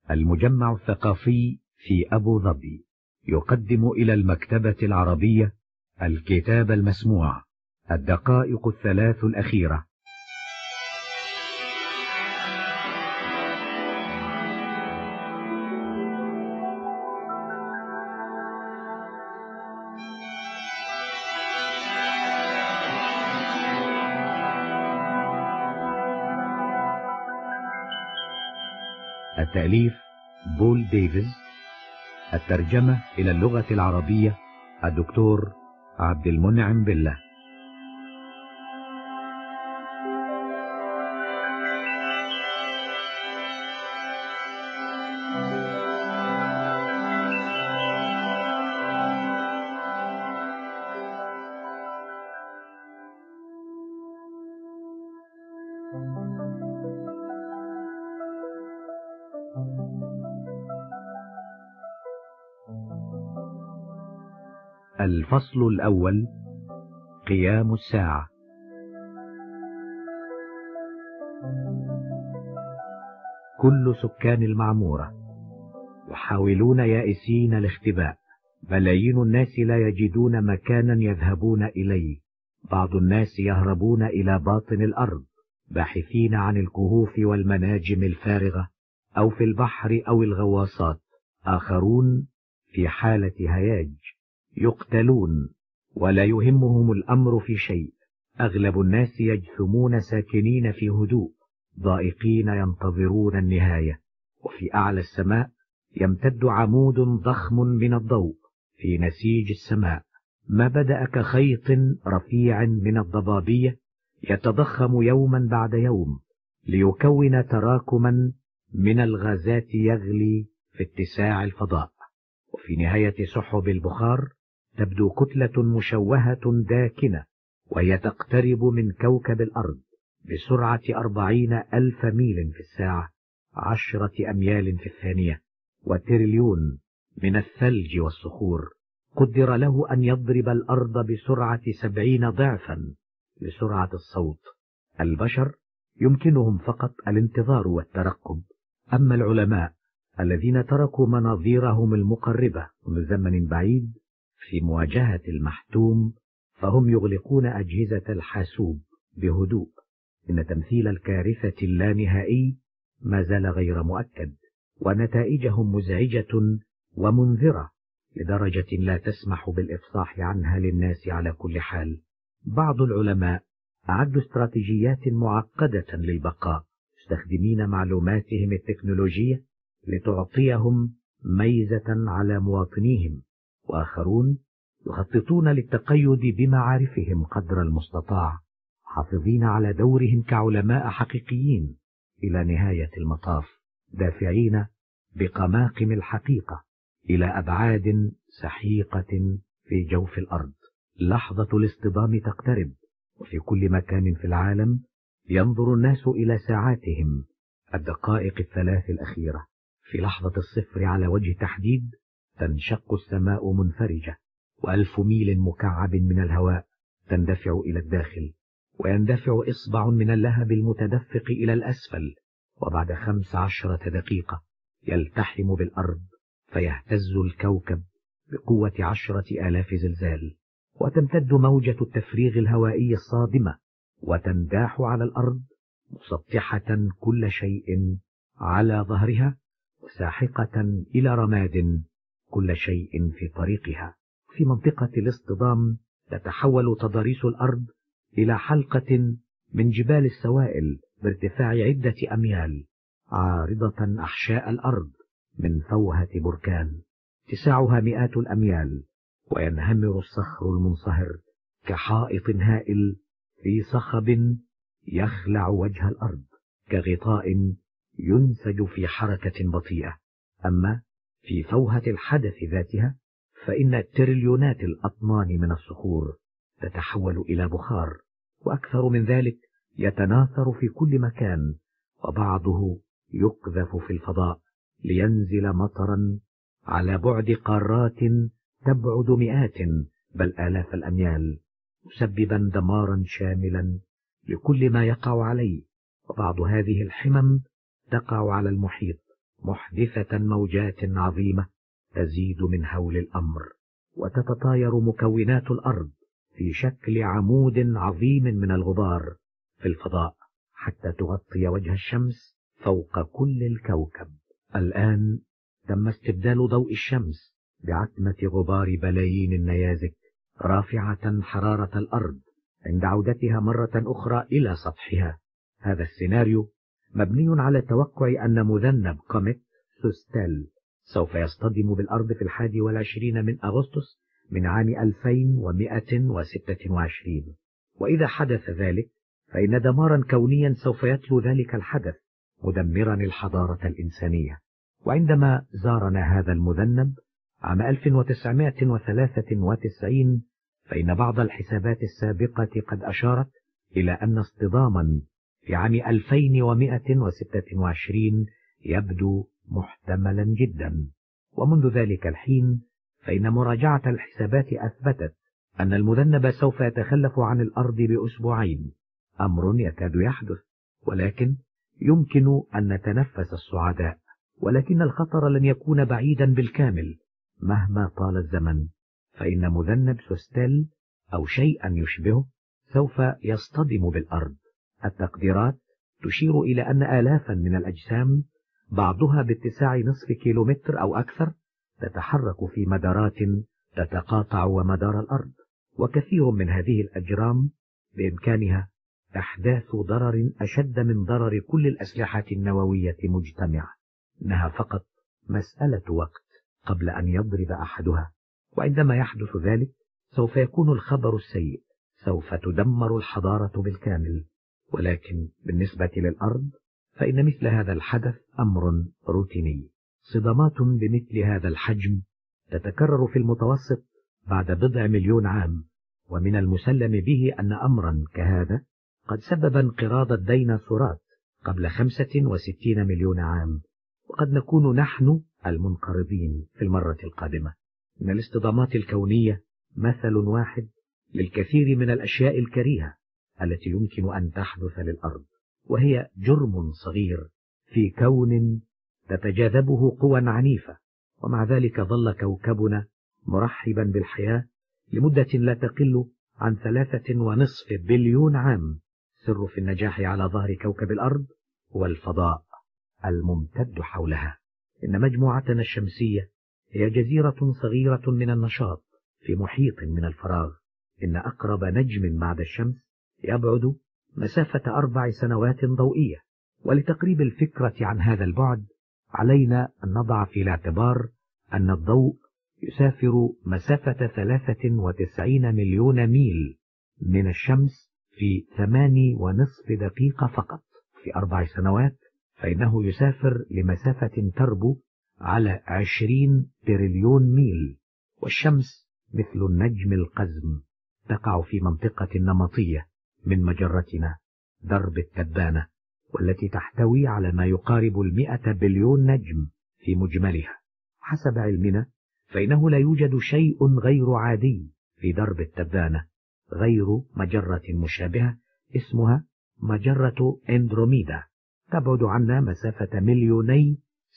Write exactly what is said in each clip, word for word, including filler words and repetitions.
المجمع الثقافي في أبو ظبي يقدم إلى المكتبة العربية الكتاب المسموع، الدقائق الثلاث الأخيرة. التأليف بول ديفيز، الترجمة إلى اللغة العربية الدكتور عبد المنعم بالله. الفصل الأول: قيام الساعة. كل سكان المعمورة يحاولون يائسين الاختباء. ملايين الناس لا يجدون مكانا يذهبون إليه. بعض الناس يهربون إلى باطن الأرض باحثين عن الكهوف والمناجم الفارغة، أو في البحر أو الغواصات. آخرون في حالة هياج يقتلون ولا يهمهم الأمر في شيء. أغلب الناس يجثمون ساكنين في هدوء، ضائقين ينتظرون النهاية. وفي أعلى السماء يمتد عمود ضخم من الضوء في نسيج السماء، ما بدأ كخيط رفيع من الضبابية يتضخم يوما بعد يوم ليكون تراكما من الغازات يغلي في اتساع الفضاء. وفي نهاية سحب البخار تبدو كتلة مشوهة داكنة، وهي تقترب من كوكب الأرض بسرعة أربعين ألف ميل في الساعة، عشرة أميال في الثانية، وتريليون من الثلج والصخور. قدر له أن يضرب الأرض بسرعة سبعين ضعفا لسرعة الصوت. البشر يمكنهم فقط الانتظار والترقب. أما العلماء الذين تركوا مناظيرهم المقربة من زمن بعيد في مواجهة المحتوم، فهم يغلقون أجهزة الحاسوب بهدوء. إن تمثيل الكارثة اللانهائي ما زال غير مؤكد، ونتائجهم مزعجة ومنذرة لدرجة لا تسمح بالإفصاح عنها للناس على كل حال. بعض العلماء أعدوا استراتيجيات معقدة للبقاء، مستخدمين معلوماتهم التكنولوجية لتعطيهم ميزة على مواطنيهم. وآخرون يخططون للتقيد بمعارفهم قدر المستطاع، حافظين على دورهم كعلماء حقيقيين إلى نهاية المطاف، دافعين بقماقم الحقيقة إلى أبعاد سحيقة في جوف الأرض. لحظة الاصطدام تقترب، وفي كل مكان في العالم ينظر الناس إلى ساعاتهم، الدقائق الثلاث الأخيرة. في لحظة الصفر على وجه تحديد تنشق السماء منفرجة، وألف ميل مكعب من الهواء تندفع إلى الداخل، ويندفع إصبع من اللهب المتدفق إلى الأسفل، وبعد خمس عشرة دقيقة يلتحم بالأرض فيهتز الكوكب بقوة عشرة آلاف زلزال، وتمتد موجة التفريغ الهوائي الصادمة وتنداح على الأرض مسطحة كل شيء على ظهرها، وساحقة إلى رماد كل شيء في طريقها. في منطقة الاصطدام تتحول تضاريس الأرض إلى حلقة من جبال السوائل بارتفاع عدة أميال، عارضة أحشاء الأرض من فوهة بركان اتساعها مئات الأميال، وينهمر الصخر المنصهر كحائط هائل في صخب يخلع وجه الأرض كغطاء ينسج في حركة بطيئة. أما في فوهة الحدث ذاتها فإن تريليونات الأطنان من الصخور تتحول إلى بخار، وأكثر من ذلك يتناثر في كل مكان، وبعضه يقذف في الفضاء لينزل مطرا على بعد قارات تبعد مئات بل آلاف الأميال، مسببا دمارا شاملا لكل ما يقع عليه. وبعض هذه الحمم تقع على المحيط، محدثة موجات عظيمة تزيد من هول الأمر، وتتطاير مكونات الأرض في شكل عمود عظيم من الغبار في الفضاء حتى تغطي وجه الشمس فوق كل الكوكب. الآن تم استبدال ضوء الشمس بعتمة غبار بلايين النيازك رافعة حرارة الأرض عند عودتها مرة أخرى إلى سطحها. هذا السيناريو مبني على توقع أن مذنب كوميت سوستيل سوف يصطدم بالأرض في الحادي والعشرين من أغسطس من عام ألفين ومئة وستة وعشرين، وإذا حدث ذلك فإن دمارا كونيا سوف يتلو ذلك الحدث مدمرا الحضارة الإنسانية. وعندما زارنا هذا المذنب عام ألف وتسعمائة وثلاثة وتسعين فإن بعض الحسابات السابقة قد أشارت إلى أن اصطداما في عام ألفين ومئة وستة وعشرين يبدو محتملا جدا. ومنذ ذلك الحين فإن مراجعة الحسابات أثبتت أن المذنب سوف يتخلف عن الأرض بأسبوعين، أمر يكاد يحدث، ولكن يمكن أن نتنفس السعداء، ولكن الخطر لن يكون بعيدا بالكامل مهما طال الزمن، فإن مذنب سوستيل أو شيئا يشبهه سوف يصطدم بالأرض. التقديرات تشير إلى أن آلافا من الأجسام بعضها باتساع نصف كيلومتر أو أكثر تتحرك في مدارات تتقاطع ومدار الأرض، وكثير من هذه الأجرام بإمكانها إحداث ضرر أشد من ضرر كل الأسلحة النووية مجتمعة، إنها فقط مسألة وقت قبل أن يضرب أحدها. وعندما يحدث ذلك سوف يكون الخبر السيء، سوف تدمر الحضارة بالكامل. ولكن بالنسبة للأرض فإن مثل هذا الحدث أمر روتيني. صدمات بمثل هذا الحجم تتكرر في المتوسط بعد بضع مليون عام، ومن المسلم به أن أمرا كهذا قد سبب انقراض الديناصورات قبل خمسة وستين مليون عام، وقد نكون نحن المنقرضين في المرة القادمة. إن الاصطدامات الكونية مثل واحد للكثير من الأشياء الكريهة التي يمكن أن تحدث للأرض، وهي جرم صغير في كون تتجاذبه قوى عنيفة، ومع ذلك ظل كوكبنا مرحبا بالحياة لمدة لا تقل عن ثلاثة ونصف بليون عام. سر في النجاح على ظهر كوكب الأرض هو الفضاء الممتد حولها. إن مجموعتنا الشمسية هي جزيرة صغيرة من النشاط في محيط من الفراغ. إن أقرب نجم بعد الشمس يبعد مسافة أربع سنوات ضوئية، ولتقريب الفكرة عن هذا البعد علينا أن نضع في الاعتبار أن الضوء يسافر مسافة ثلاثة وتسعين مليون ميل من الشمس في ثماني ونصف دقيقة فقط. في أربع سنوات فإنه يسافر لمسافة تربو على عشرين تريليون ميل. والشمس مثل النجم القزم تقع في منطقة نمطية من مجرتنا درب التبانة، والتي تحتوي على ما يقارب المئة بليون نجم في مجملها. حسب علمنا فإنه لا يوجد شيء غير عادي في درب التبانة غير مجرة مشابهة اسمها مجرة اندروميدا، تبعد عنا مسافة مليوني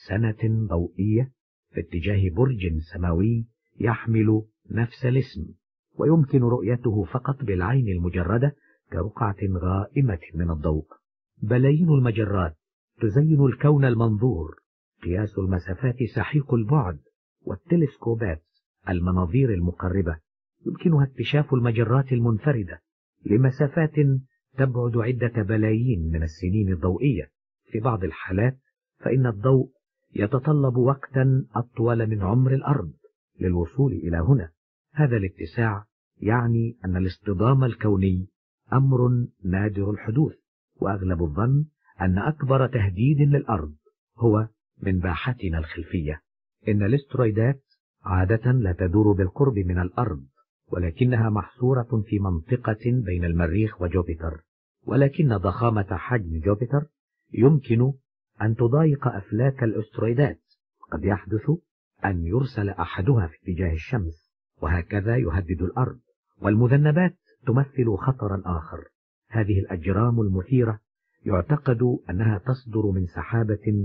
سنة ضوئية في اتجاه برج سماوي يحمل نفس الاسم، ويمكن رؤيته فقط بالعين المجردة كرقعة غائمة من الضوء. بلايين المجرات تزين الكون المنظور، قياس المسافات سحيق البعد، والتلسكوبات المناظير المقربة يمكنها اكتشاف المجرات المنفردة لمسافات تبعد عدة بلايين من السنين الضوئية. في بعض الحالات فإن الضوء يتطلب وقتا أطول من عمر الأرض للوصول إلى هنا. هذا الاتساع يعني أن الاصطدام الكوني أمر نادر الحدوث، وأغلب الظن أن أكبر تهديد للأرض هو من باحتنا الخلفية. إن الاسترويدات عادة لا تدور بالقرب من الأرض، ولكنها محصورة في منطقة بين المريخ وجوبيتر، ولكن ضخامة حجم جوبيتر يمكن أن تضايق أفلاك الاسترويدات. قد يحدث أن يرسل أحدها في اتجاه الشمس، وهكذا يهدد الأرض. والمذنبات تمثل خطرا آخر. هذه الأجرام المثيرة يعتقد أنها تصدر من سحابة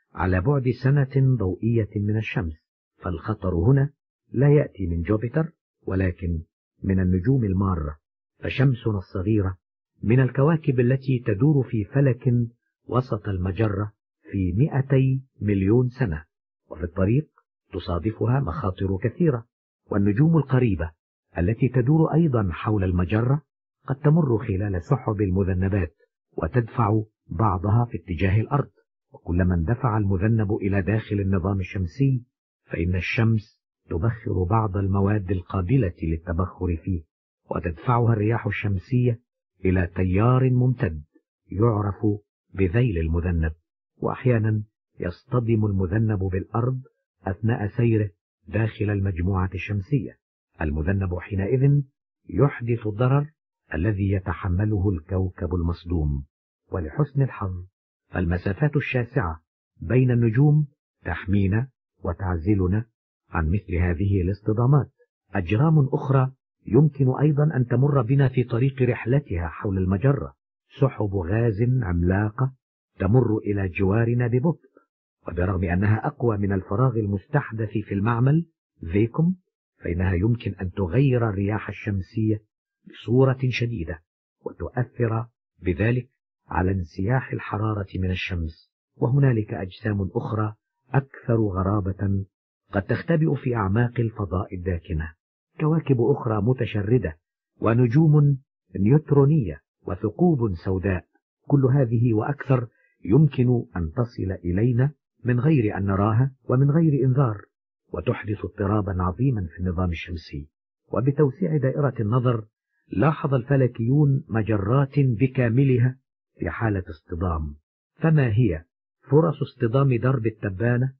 على بعد سنة ضوئية من الشمس، فالخطر هنا لا يأتي من جوبيتر ولكن من النجوم المارة. فشمسنا الصغيرة من الكواكب التي تدور في فلك وسط المجرة في مئتي مليون سنة، وفي الطريق تصادفها مخاطر كثيرة. والنجوم القريبة التي تدور أيضا حول المجرة قد تمر خلال سحب المذنبات وتدفع بعضها في اتجاه الأرض، وكلما اندفع المذنب إلى داخل النظام الشمسي فإن الشمس تبخر بعض المواد القابلة للتبخر فيه، وتدفعها الرياح الشمسية إلى تيار ممتد يعرف بذيل المذنب. وأحيانا يصطدم المذنب بالأرض أثناء سيره داخل المجموعة الشمسية. المذنب حينئذ يحدث الضرر الذي يتحمله الكوكب المصدوم. ولحسن الحظ فالمسافات الشاسعة بين النجوم تحمينا وتعزلنا عن مثل هذه الاصطدامات. أجرام أخرى يمكن أيضا أن تمر بنا في طريق رحلتها حول المجرة، سحب غاز عملاقة تمر إلى جوارنا ببطء، وبرغم أنها أقوى من الفراغ المستحدث في المعمل فيكم فإنها يمكن أن تغير الرياح الشمسية بصورة شديدة وتؤثر بذلك على انسياح الحرارة من الشمس. وهنالك أجسام أخرى أكثر غرابة قد تختبئ في أعماق الفضاء الداكنة، كواكب أخرى متشردة ونجوم نيوترونية وثقوب سوداء. كل هذه وأكثر يمكن أن تصل إلينا من غير أن نراها ومن غير إنذار، وتحدث اضطرابا عظيما في النظام الشمسي. وبتوسيع دائرة النظر لاحظ الفلكيون مجرات بكاملها في حالة اصطدام. فما هي فرص اصطدام درب التبانة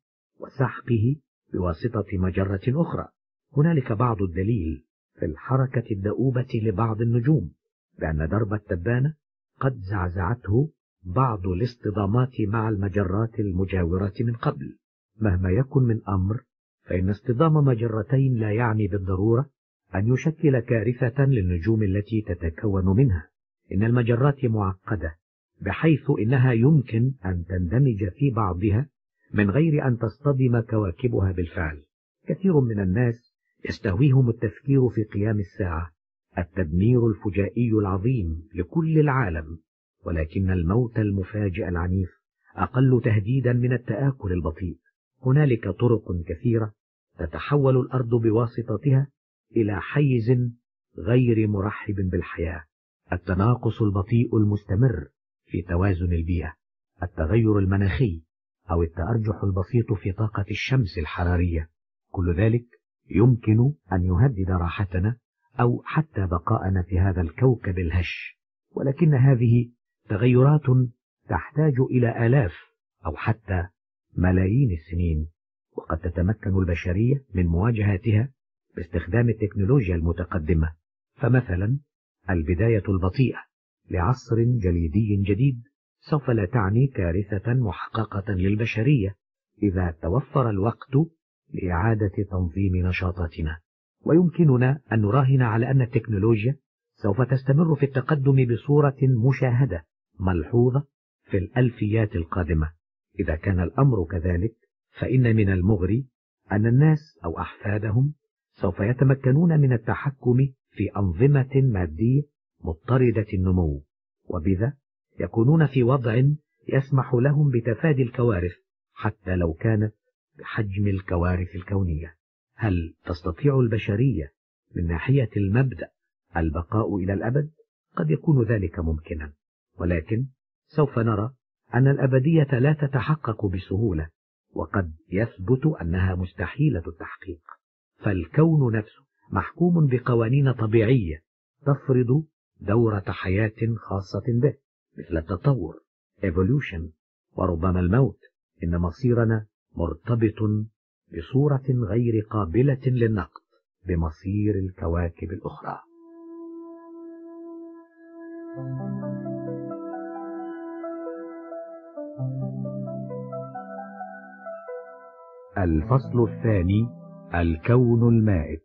وسحقه بواسطة مجرة أخرى؟ هنالك بعض الدليل في الحركة الدؤوبة لبعض النجوم بأن درب التبانة قد زعزعته بعض الاصطدامات مع المجرات المجاورة من قبل. مهما يكن من أمر فإن اصطدام مجرتين لا يعني بالضرورة أن يشكل كارثة للنجوم التي تتكون منها. إن المجرات معقدة بحيث إنها يمكن أن تندمج في بعضها من غير أن تصطدم كواكبها بالفعل. كثير من الناس يستهويهم التفكير في قيام الساعة، التدمير الفجائي العظيم لكل العالم، ولكن الموت المفاجئ العنيف أقل تهديدا من التآكل البطيء. هنالك طرق كثيرة تتحول الأرض بواسطتها إلى حيز غير مرحب بالحياة: التناقص البطيء المستمر في توازن البيئة، التغير المناخي، أو التأرجح البسيط في طاقة الشمس الحرارية. كل ذلك يمكن أن يهدد راحتنا أو حتى بقاءنا في هذا الكوكب الهش، ولكن هذه تغيرات تحتاج إلى آلاف أو حتى ملايين السنين، وقد تتمكن البشرية من مواجهتها باستخدام التكنولوجيا المتقدمة. فمثلا البداية البطيئة لعصر جليدي جديد سوف لا تعني كارثة محققة للبشرية إذا توفر الوقت لإعادة تنظيم نشاطاتنا. ويمكننا أن نراهن على أن التكنولوجيا سوف تستمر في التقدم بصورة مشاهدة ملحوظة في الألفيات القادمة. إذا كان الأمر كذلك فإن من المغري أن الناس أو أحفادهم سوف يتمكنون من التحكم في أنظمة مادية مضطردة النمو، وبذا يكونون في وضع يسمح لهم بتفادي الكوارث حتى لو كانت بحجم الكوارث الكونية. هل تستطيع البشرية من ناحية المبدأ البقاء إلى الأبد؟ قد يكون ذلك ممكنا، ولكن سوف نرى أن الأبدية لا تتحقق بسهولة، وقد يثبت أنها مستحيلة التحقيق. فالكون نفسه محكوم بقوانين طبيعية تفرض دورة حياة خاصة به، مثل التطور evolution وربما الموت. إن مصيرنا مرتبط بصورة غير قابلة للنقد بمصير الكواكب الأخرى. الفصل الثاني: الكون المائت.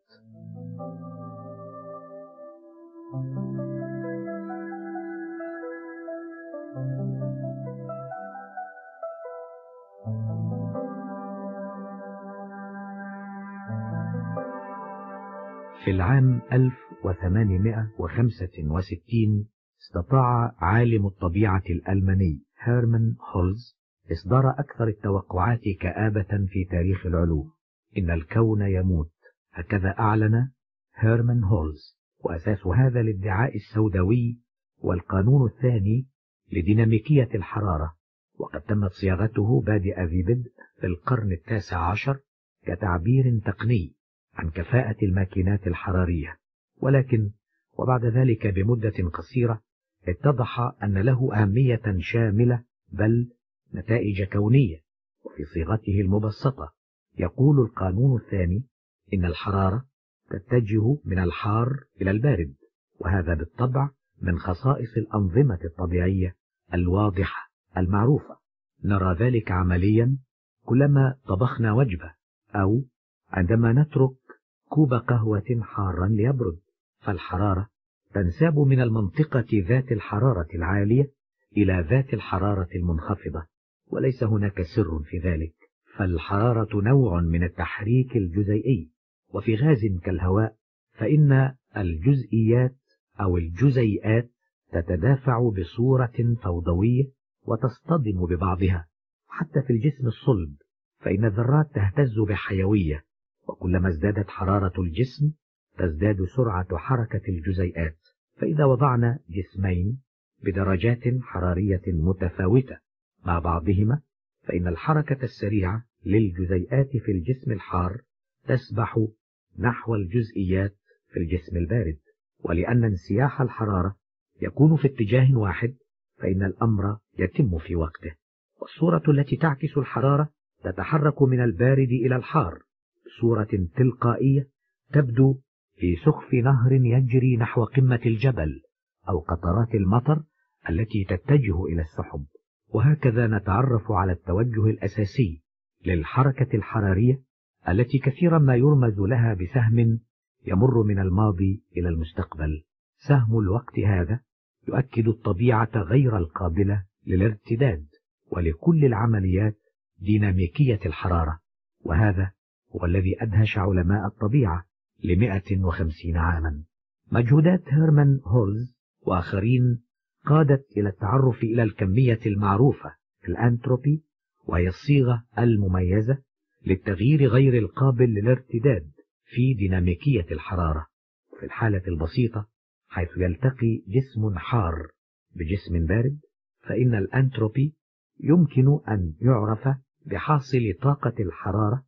في العام ألف وثمانمائة وخمسة وستين استطاع عالم الطبيعة الألماني هيرمان هولز إصدار أكثر التوقعات كآبة في تاريخ العلوم. إن الكون يموت، هكذا أعلن هيرمان هولز. وأساس هذا الادعاء السوداوي والقانون الثاني لديناميكية الحرارة، وقد تمت صياغته بادئ ذي بدء في القرن التاسع عشر كتعبير تقني عن كفاءة الماكينات الحرارية، ولكن وبعد ذلك بمدة قصيرة اتضح أن له أهمية شاملة بل نتائج كونية. وفي صيغته المبسطة يقول القانون الثاني إن الحرارة تتجه من الحار إلى البارد، وهذا بالطبع من خصائص الأنظمة الطبيعية الواضحة المعروفة. نرى ذلك عمليا كلما طبخنا وجبة، أو عندما نترك كوب قهوة حارا ليبرد، فالحرارة تنساب من المنطقة ذات الحرارة العالية إلى ذات الحرارة المنخفضة، وليس هناك سر في ذلك، فالحرارة نوع من التحريك الجزيئي. وفي غاز كالهواء فإن الجزئيات أو الجزيئات تتدافع بصورة فوضوية وتصطدم ببعضها. حتى في الجسم الصلب فإن الذرات تهتز بحيوية، وكلما ازدادت حرارة الجسم تزداد سرعة حركة الجزيئات. فإذا وضعنا جسمين بدرجات حرارية متفاوتة مع بعضهما، فإن الحركة السريعة للجزيئات في الجسم الحار تسبح نحو الجزئيات في الجسم البارد. ولأن انسياح الحرارة يكون في اتجاه واحد فإن الأمر يتم في وقته، والصورة التي تعكس الحرارة تتحرك من البارد إلى الحار بصورة تلقائية تبدو في سخف نهر يجري نحو قمة الجبل، أو قطرات المطر التي تتجه إلى السحب. وهكذا نتعرف على التوجه الأساسي للحركة الحرارية التي كثيرا ما يرمز لها بسهم يمر من الماضي إلى المستقبل. سهم الوقت هذا يؤكد الطبيعة غير القابلة للارتداد، ولكل العمليات ديناميكية الحرارة، وهذا هو الذي أدهش علماء الطبيعة لمئة وخمسين عاما. مجهودات هيرمان هولز وآخرين قادت إلى التعرف إلى الكمية المعروفة الأنتروبي، وهي الصيغة المميزة للتغيير غير القابل للارتداد في ديناميكية الحرارة. في الحالة البسيطة حيث يلتقي جسم حار بجسم بارد، فإن الأنتروبي يمكن أن يعرف بحاصل طاقة الحرارة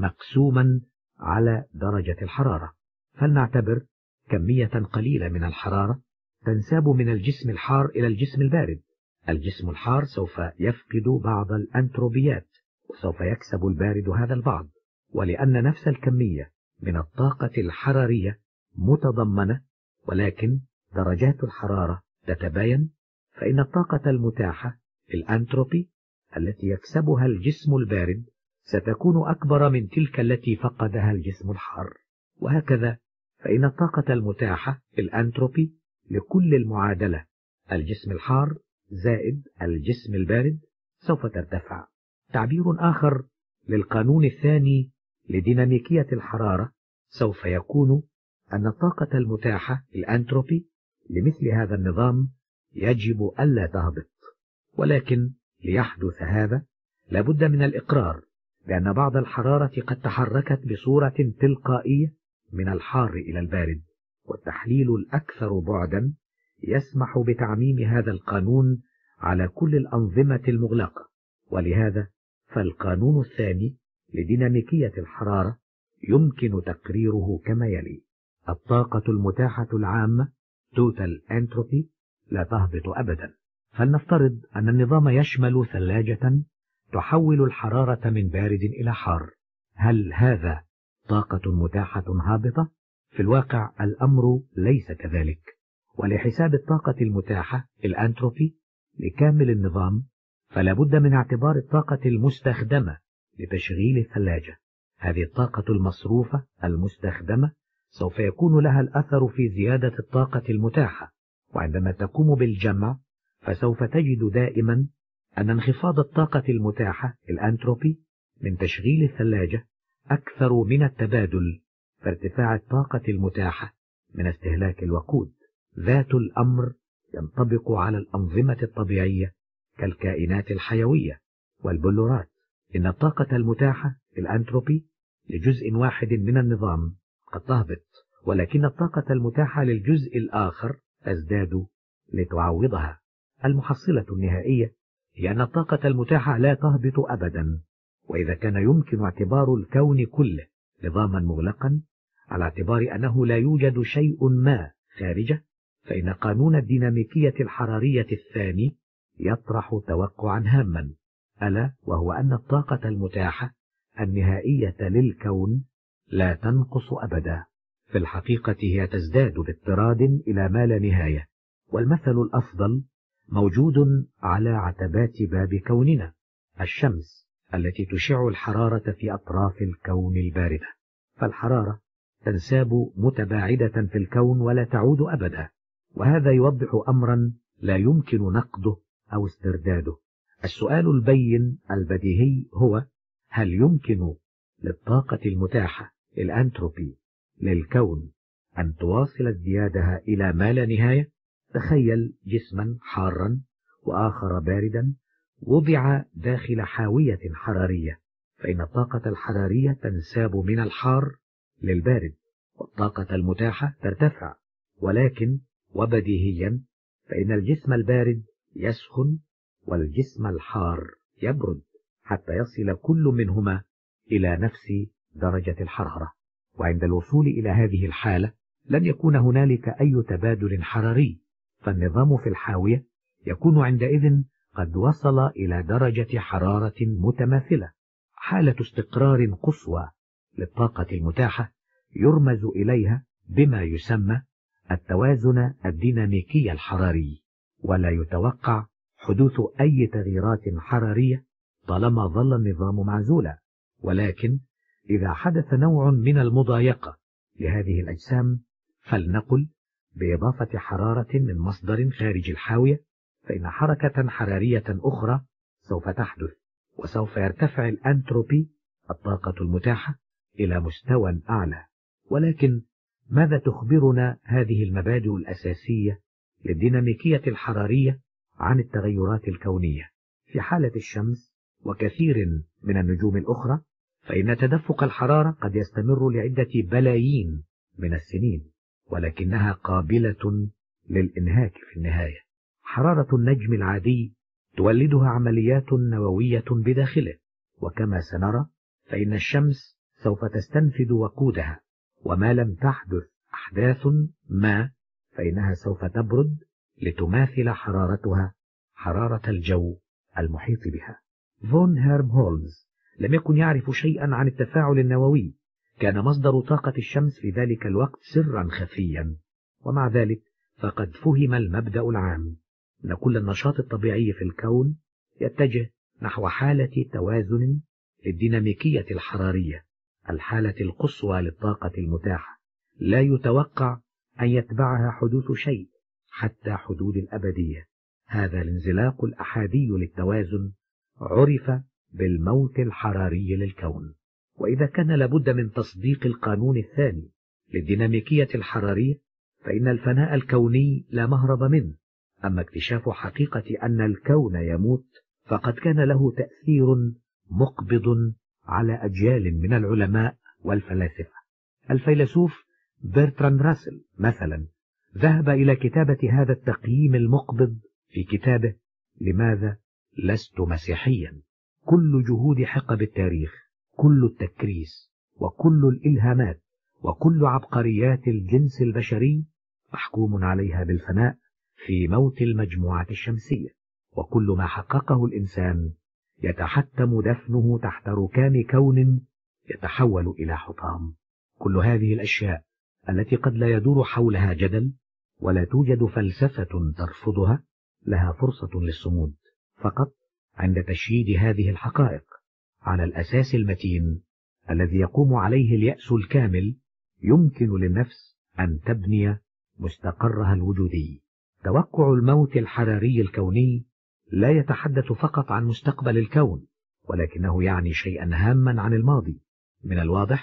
مقسوما على درجة الحرارة. فلنعتبر كمية قليلة من الحرارة تنساب من الجسم الحار إلى الجسم البارد. الجسم الحار سوف يفقد بعض الأنتروبيات، وسوف يكسب البارد هذا البعض. ولأن نفس الكمية من الطاقة الحرارية متضمنة ولكن درجات الحرارة تتباين، فإن الطاقة المتاحة في الأنتروبي التي يكسبها الجسم البارد ستكون أكبر من تلك التي فقدها الجسم الحار. وهكذا فإن الطاقة المتاحة في الأنتروبي لكل المعادلة الجسم الحار زائد الجسم البارد سوف ترتفع. تعبير آخر للقانون الثاني لديناميكية الحرارة سوف يكون أن الطاقة المتاحة في الأنتروبي لمثل هذا النظام يجب ألا تهبط. ولكن ليحدث هذا لابد من الإقرار بأن بعض الحرارة قد تحركت بصورة تلقائية من الحار إلى البارد، والتحليل الأكثر بعدا يسمح بتعميم هذا القانون على كل الأنظمة المغلقة. ولهذا فالقانون الثاني لديناميكية الحرارة يمكن تقريره كما يلي: الطاقة المتاحة العامة total entropy لا تهبط أبدا. فلنفترض أن النظام يشمل ثلاجة تحول الحرارة من بارد إلى حار. هل هذا طاقة متاحة هابطة؟ في الواقع الأمر ليس كذلك. ولحساب الطاقة المتاحة الأنتروبي لكامل النظام فلا بد من اعتبار الطاقة المستخدمة لتشغيل الثلاجة. هذه الطاقة المصروفة المستخدمة سوف يكون لها الأثر في زيادة الطاقة المتاحة، وعندما تقوم بالجمع فسوف تجد دائما أن انخفاض الطاقة المتاحة الأنتروبي من تشغيل الثلاجة أكثر من التبادل فارتفاع الطاقة المتاحة من استهلاك الوقود. ذات الأمر ينطبق على الأنظمة الطبيعية كالكائنات الحيوية والبلورات. إن الطاقة المتاحة في الأنتروبي لجزء واحد من النظام قد تهبط، ولكن الطاقة المتاحة للجزء الآخر تزداد لتعوضها. المحصلة النهائية هي أن الطاقة المتاحة لا تهبط أبدا. وإذا كان يمكن اعتبار الكون كله نظاما مغلقا على اعتبار أنه لا يوجد شيء ما خارجه، فإن قانون الديناميكية الحرارية الثاني يطرح توقعا هاما، ألا وهو أن الطاقة المتاحة النهائية للكون لا تنقص أبدا. في الحقيقة هي تزداد باضطراد إلى ما لا نهاية. والمثل الأفضل موجود على عتبات باب كوننا، الشمس التي تشع الحرارة في أطراف الكون الباردة. فالحرارة تنساب متباعدة في الكون ولا تعود أبدا، وهذا يوضح أمرا لا يمكن نقده أو استرداده. السؤال البين البديهي هو: هل يمكن للطاقة المتاحة الأنتروبي للكون أن تواصل ازديادها إلى ما لا نهاية؟ تخيل جسما حارا وآخر باردا وضع داخل حاوية حرارية، فإن الطاقة الحرارية تنساب من الحار للبارد والطاقة المتاحة ترتفع، ولكن وبديهيا فإن الجسم البارد يسخن والجسم الحار يبرد حتى يصل كل منهما إلى نفس درجة الحرارة. وعند الوصول إلى هذه الحالة لن يكون هنالك أي تبادل حراري، فالنظام في الحاوية يكون عندئذ قد وصل إلى درجة حرارة متماثلة، حالة استقرار قصوى للطاقة المتاحة يرمز إليها بما يسمى التوازن الديناميكي الحراري. ولا يتوقع حدوث أي تغييرات حرارية طالما ظل النظام معزولا، ولكن إذا حدث نوع من المضايقة لهذه الأجسام، فلنقل بإضافة حرارة من مصدر خارج الحاوية، فإن حركة حرارية أخرى سوف تحدث، وسوف يرتفع الأنتروبي الطاقة المتاحة إلى مستوى أعلى. ولكن ماذا تخبرنا هذه المبادئ الأساسية للديناميكية الحرارية عن التغيرات الكونية؟ في حالة الشمس وكثير من النجوم الأخرى فإن تدفق الحرارة قد يستمر لعدة بلايين من السنين، ولكنها قابلة للإنهاك في النهاية. حرارة النجم العادي تولدها عمليات نووية بداخله، وكما سنرى فإن الشمس سوف تستنفذ وقودها، وما لم تحدث أحداث ما فإنها سوف تبرد لتماثل حرارتها حرارة الجو المحيط بها. فون هيرمهولز لم يكن يعرف شيئا عن التفاعل النووي، كان مصدر طاقة الشمس في ذلك الوقت سرا خفيا، ومع ذلك فقد فهم المبدأ العام أن كل النشاط الطبيعي في الكون يتجه نحو حالة توازن للديناميكية الحرارية، الحالة القصوى للطاقة المتاحة. لا يتوقع أن يتبعها حدوث شيء حتى حدود الأبدية. هذا الانزلاق الأحادي للتوازن عرف بالموت الحراري للكون. وإذا كان لابد من تصديق القانون الثاني للديناميكية الحرارية، فإن الفناء الكوني لا مهرب منه. أما اكتشاف حقيقة أن الكون يموت فقد كان له تأثير مقبض على أجيال من العلماء والفلاسفة. الفيلسوف برتراند راسل مثلا ذهب إلى كتابة هذا التقييم المقبض في كتابه لماذا لست مسيحيا. كل جهود حقب التاريخ، كل التكريس وكل الإلهامات وكل عبقريات الجنس البشري محكوم عليها بالفناء في موت المجموعة الشمسية، وكل ما حققه الإنسان يتحتم دفنه تحت ركام كون يتحول إلى حطام. كل هذه الأشياء التي قد لا يدور حولها جدل ولا توجد فلسفة ترفضها لها فرصة للصمود فقط عند تشييد هذه الحقائق على الأساس المتين الذي يقوم عليه اليأس الكامل. يمكن للنفس أن تبني مستقرها الوجودي. توقع الموت الحراري الكوني لا يتحدث فقط عن مستقبل الكون، ولكنه يعني شيئا هاما عن الماضي. من الواضح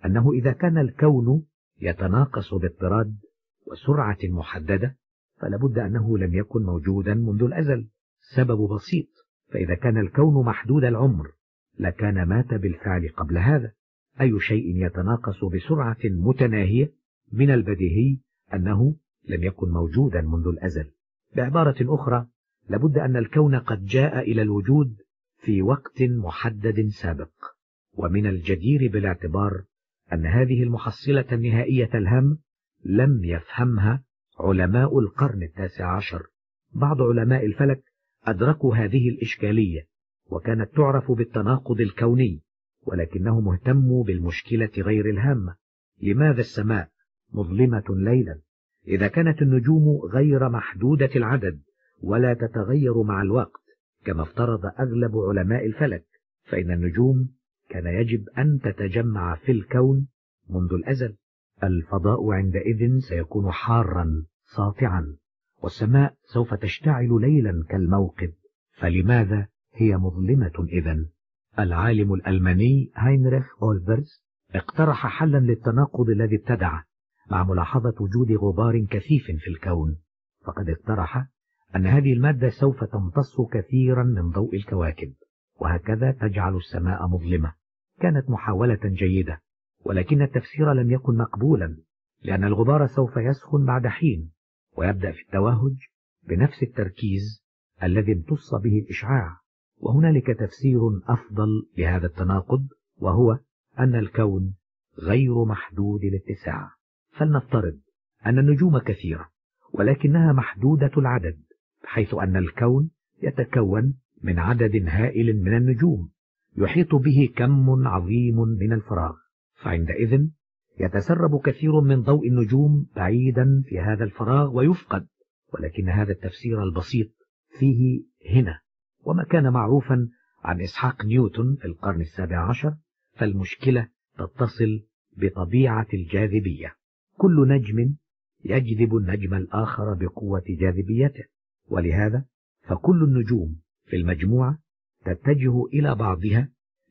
أنه إذا كان الكون يتناقص باضطراد وسرعة محددة فلابد أنه لم يكن موجودا منذ الأزل. سبب بسيط، فإذا كان الكون محدود العمر لكان مات بالفعل قبل هذا. أي شيء يتناقص بسرعة متناهية من البديهي أنه لم يكن موجودا منذ الأزل. بعبارة أخرى، لابد أن الكون قد جاء إلى الوجود في وقت محدد سابق. ومن الجدير بالاعتبار أن هذه المحصلة النهائية الهام لم يفهمها علماء القرن التاسع عشر. بعض علماء الفلك أدركوا هذه الإشكالية وكانت تعرف بالتناقض الكوني، ولكنهم اهتموا بالمشكلة غير الهامة. لماذا السماء مظلمة ليلا إذا كانت النجوم غير محدودة العدد ولا تتغير مع الوقت كما افترض أغلب علماء الفلك؟ فإن النجوم كان يجب أن تتجمع في الكون منذ الأزل. الفضاء عندئذ سيكون حارا ساطعا، والسماء سوف تشتعل ليلا كالموقد، فلماذا هي مظلمة إذن؟ العالم الألماني هاينريخ أولبرز اقترح حلا للتناقض الذي ابتدعه مع ملاحظة وجود غبار كثيف في الكون. فقد اقترح أن هذه المادة سوف تمتص كثيرا من ضوء الكواكب، وهكذا تجعل السماء مظلمة. كانت محاولة جيدة، ولكن التفسير لم يكن مقبولا، لأن الغبار سوف يسخن بعد حين ويبدأ في التوهج بنفس التركيز الذي امتص به الإشعاع. وهنالك تفسير أفضل لهذا التناقض، وهو أن الكون غير محدود الاتساع. فلنفترض أن النجوم كثيرة ولكنها محدودة العدد، بحيث أن الكون يتكون من عدد هائل من النجوم يحيط به كم عظيم من الفراغ، فعندئذ يتسرب كثير من ضوء النجوم بعيدا في هذا الفراغ ويفقد. ولكن هذا التفسير البسيط فيه هنا وما كان معروفا عن إسحاق نيوتن في القرن السابع عشر، فالمشكلة تتصل بطبيعة الجاذبية. كل نجم يجذب النجم الآخر بقوة جاذبيته، ولهذا فكل النجوم في المجموعة تتجه إلى بعضها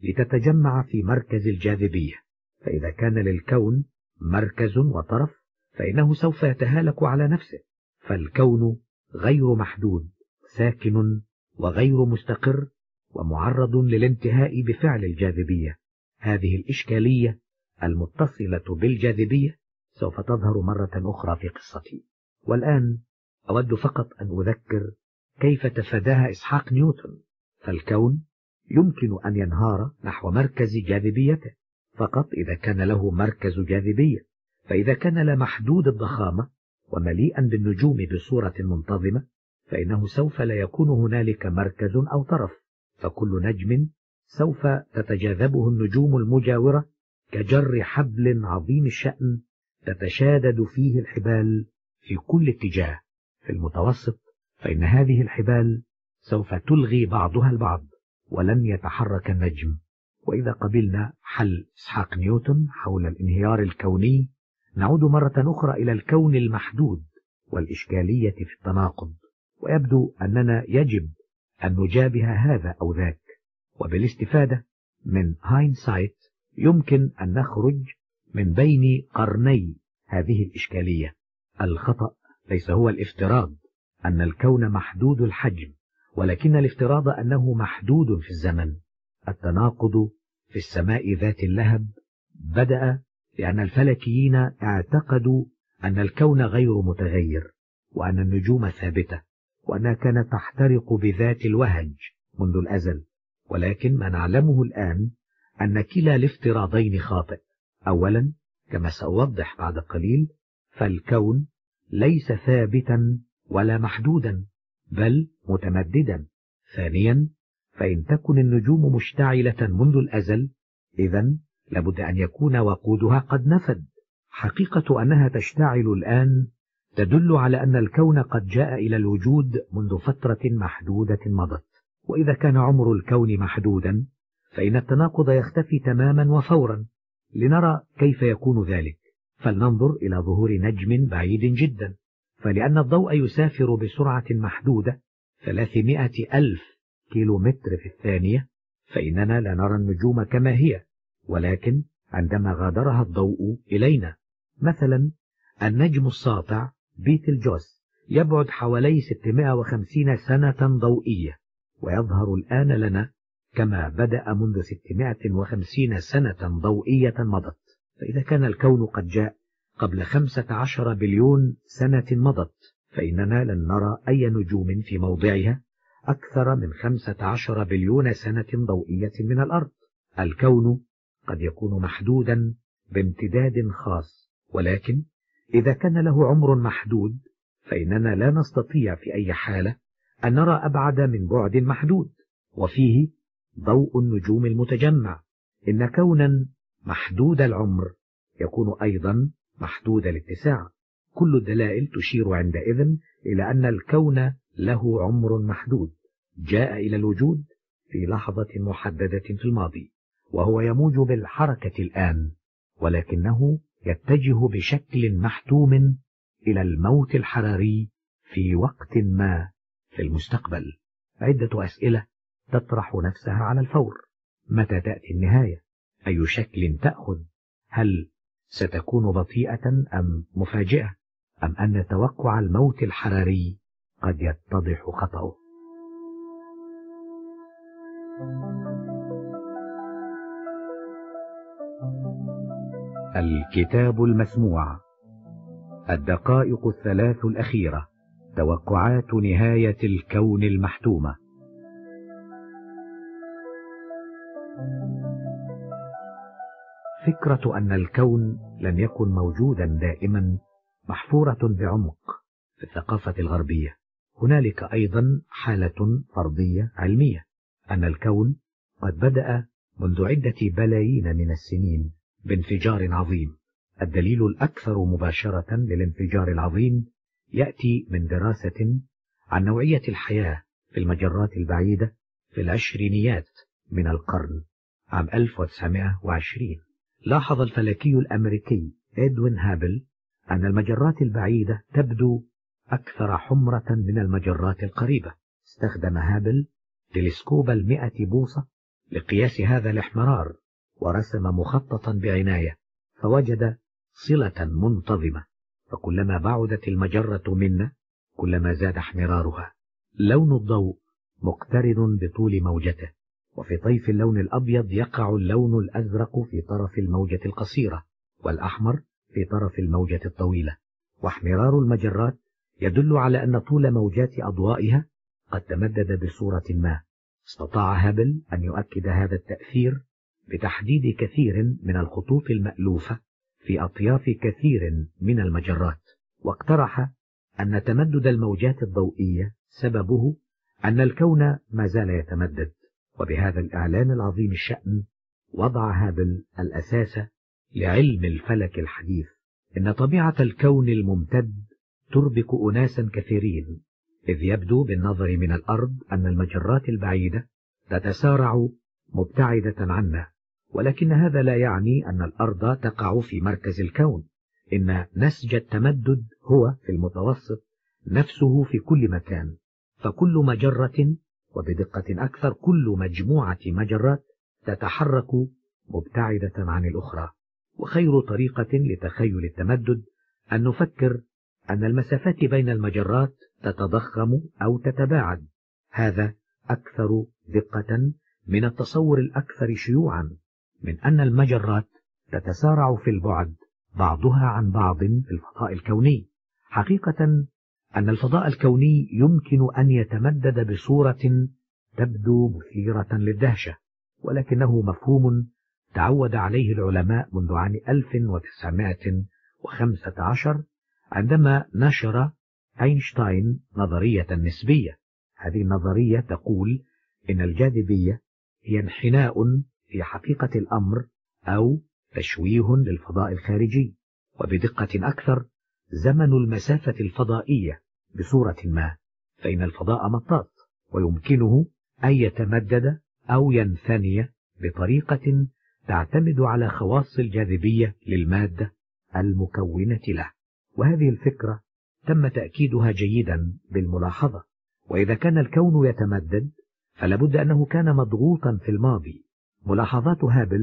لتتجمع في مركز الجاذبية. فإذا كان للكون مركز وطرف فإنه سوف يتهالك على نفسه. فالكون غير محدود، ساكن وغير مستقر ومعرض للانتهاء بفعل الجاذبية. هذه الإشكالية المتصلة بالجاذبية سوف تظهر مرة أخرى في قصتي. والآن أود فقط أن أذكر كيف تفاداها إسحاق نيوتن. فالكون يمكن أن ينهار نحو مركز جاذبيته فقط إذا كان له مركز جاذبية. فإذا كان لا محدود الضخامة ومليئا بالنجوم بصورة منتظمة فإنه سوف لا يكون هنالك مركز أو طرف، فكل نجم سوف تتجاذبه النجوم المجاورة كجر حبل عظيم الشأن تتشادد فيه الحبال في كل اتجاه. في المتوسط فإن هذه الحبال سوف تلغي بعضها البعض ولن يتحرك النجم. وإذا قبلنا حل إسحاق نيوتن حول الانهيار الكوني نعود مرة أخرى إلى الكون المحدود والإشكالية في التناقض، ويبدو أننا يجب أن نجابه هذا أو ذاك. وبالاستفادة من هاينسايت يمكن أن نخرج من بين قرني هذه الإشكالية. الخطأ ليس هو الافتراض أن الكون محدود الحجم، ولكن الافتراض أنه محدود في الزمن. التناقض في السماء ذات اللهب بدأ لأن الفلكيين اعتقدوا أن الكون غير متغير وأن النجوم ثابتة وأنها كانت تحترق بذات الوهج منذ الأزل. ولكن ما نعلمه الآن أن كلا الافتراضين خاطئ. أولا، كما سأوضح بعد قليل، فالكون ليس ثابتا ولا محدودا بل متمددا. ثانيا، فإن تكن النجوم مشتعلة منذ الأزل إذن لابد أن يكون وقودها قد نفد. حقيقة أنها تشتعل الآن تدل على أن الكون قد جاء إلى الوجود منذ فترة محدودة مضت. وإذا كان عمر الكون محدودا فإن التناقض يختفي تماما وفورا. لنرى كيف يكون ذلك، فلننظر إلى ظهور نجم بعيد جدا. فلأن الضوء يسافر بسرعة محدودة ثلاثمائة ألف كيلومتر في الثانية فإننا لا نرى النجوم كما هي، ولكن عندما غادرها الضوء إلينا. مثلا النجم الساطع بيتلجوز يبعد حوالي ستمائة وخمسين سنة ضوئية، ويظهر الآن لنا كما بدأ منذ ستمائة وخمسين سنة ضوئية مضت. فإذا كان الكون قد جاء قبل خمسة عشر بليون سنة مضت، فإننا لن نرى أي نجوم في موضعها أكثر من خمسة عشر بليون سنة ضوئية من الأرض. الكون قد يكون محدودا بامتداد خاص، ولكن إذا كان له عمر محدود فإننا لا نستطيع في أي حالة أن نرى أبعد من بعد محدود، وفيه ضوء النجوم المتجمع. إن كونا محدود العمر يكون أيضا محدود الاتساع. كل الدلائل تشير عندئذ إلى أن الكون له عمر محدود، جاء إلى الوجود في لحظة محددة في الماضي، وهو يموج بالحركة الآن، ولكنه يتجه بشكل محتوم إلى الموت الحراري في وقت ما في المستقبل. عدة أسئلة تطرح نفسها على الفور: متى تأتي النهاية؟ أي شكل تأخذ؟ هل ستكون بطيئة أم مفاجئة؟ أم أن توقع الموت الحراري قد يتضح خطأه؟ الكتاب المسموع: الدقائق الثلاث الأخيرة، توقعات نهاية الكون المحتومة. فكرة أن الكون لن يكن موجودا دائما محفورة بعمق في الثقافة الغربية. هنالك أيضا حالة فرضية علمية، أن الكون قد بدأ منذ عدة بلايين من السنين بانفجار عظيم. الدليل الأكثر مباشرة للانفجار العظيم يأتي من دراسة عن نوعية الحياة في المجرات البعيدة في العشرينيات من القرن عام ألف وتسعمائة وعشرين. لاحظ الفلكي الأمريكي إدوين هابل أن المجرات البعيدة تبدو أكثر حمرة من المجرات القريبة. استخدم هابل تلسكوب المئة بوصة لقياس هذا الاحمرار، ورسم مخططا بعناية، فوجد صلة منتظمة، فكلما بعدت المجرة منا كلما زاد احمرارها. لون الضوء مقترن بطول موجته، وفي طيف اللون الأبيض يقع اللون الأزرق في طرف الموجة القصيرة، والأحمر في طرف الموجة الطويلة. واحمرار المجرات يدل على أن طول موجات أضوائها قد تمدد بصورة ما. استطاع هابل أن يؤكد هذا التأثير بتحديد كثير من الخطوط المألوفة في أطياف كثير من المجرات، واقترح أن تمدد الموجات الضوئية سببه أن الكون ما زال يتمدد. وبهذا الإعلان العظيم الشأن وضع هابل الأساس لعلم الفلك الحديث. إن طبيعة الكون الممتد تربك أناسا كثيرين، إذ يبدو بالنظر من الأرض أن المجرات البعيدة تتسارع مبتعدة عنا، ولكن هذا لا يعني أن الأرض تقع في مركز الكون. إن نسج التمدد هو في المتوسط نفسه في كل مكان، فكل مجرة، وبدقة أكثر كل مجموعة مجرات، تتحرك مبتعدة عن الأخرى. وخير طريقة لتخيل التمدد أن نفكر أن المسافات بين المجرات تتضخم أو تتباعد. هذا أكثر دقة من التصور الأكثر شيوعا من أن المجرات تتسارع في البعد بعضها عن بعض في الفضاء الكوني. حقيقة أن الفضاء الكوني يمكن أن يتمدد بصورة تبدو مثيرة للدهشة، ولكنه مفهوم تعود عليه العلماء منذ عام ألف وتسعمائة وخمسة عشر عندما نشر أينشتاين نظرية النسبية. هذه النظرية تقول إن الجاذبية هي انحناء في حقيقة الأمر أو تشويه للفضاء الخارجي، وبدقة أكثر زمن المسافة الفضائية بصورة ما، فإن الفضاء مطاط ويمكنه أن يتمدد أو ينثني بطريقة تعتمد على خواص الجاذبية للمادة المكونة له. وهذه الفكرة تم تأكيدها جيدا بالملاحظة. وإذا كان الكون يتمدد فلابد أنه كان مضغوطا في الماضي. ملاحظات هابل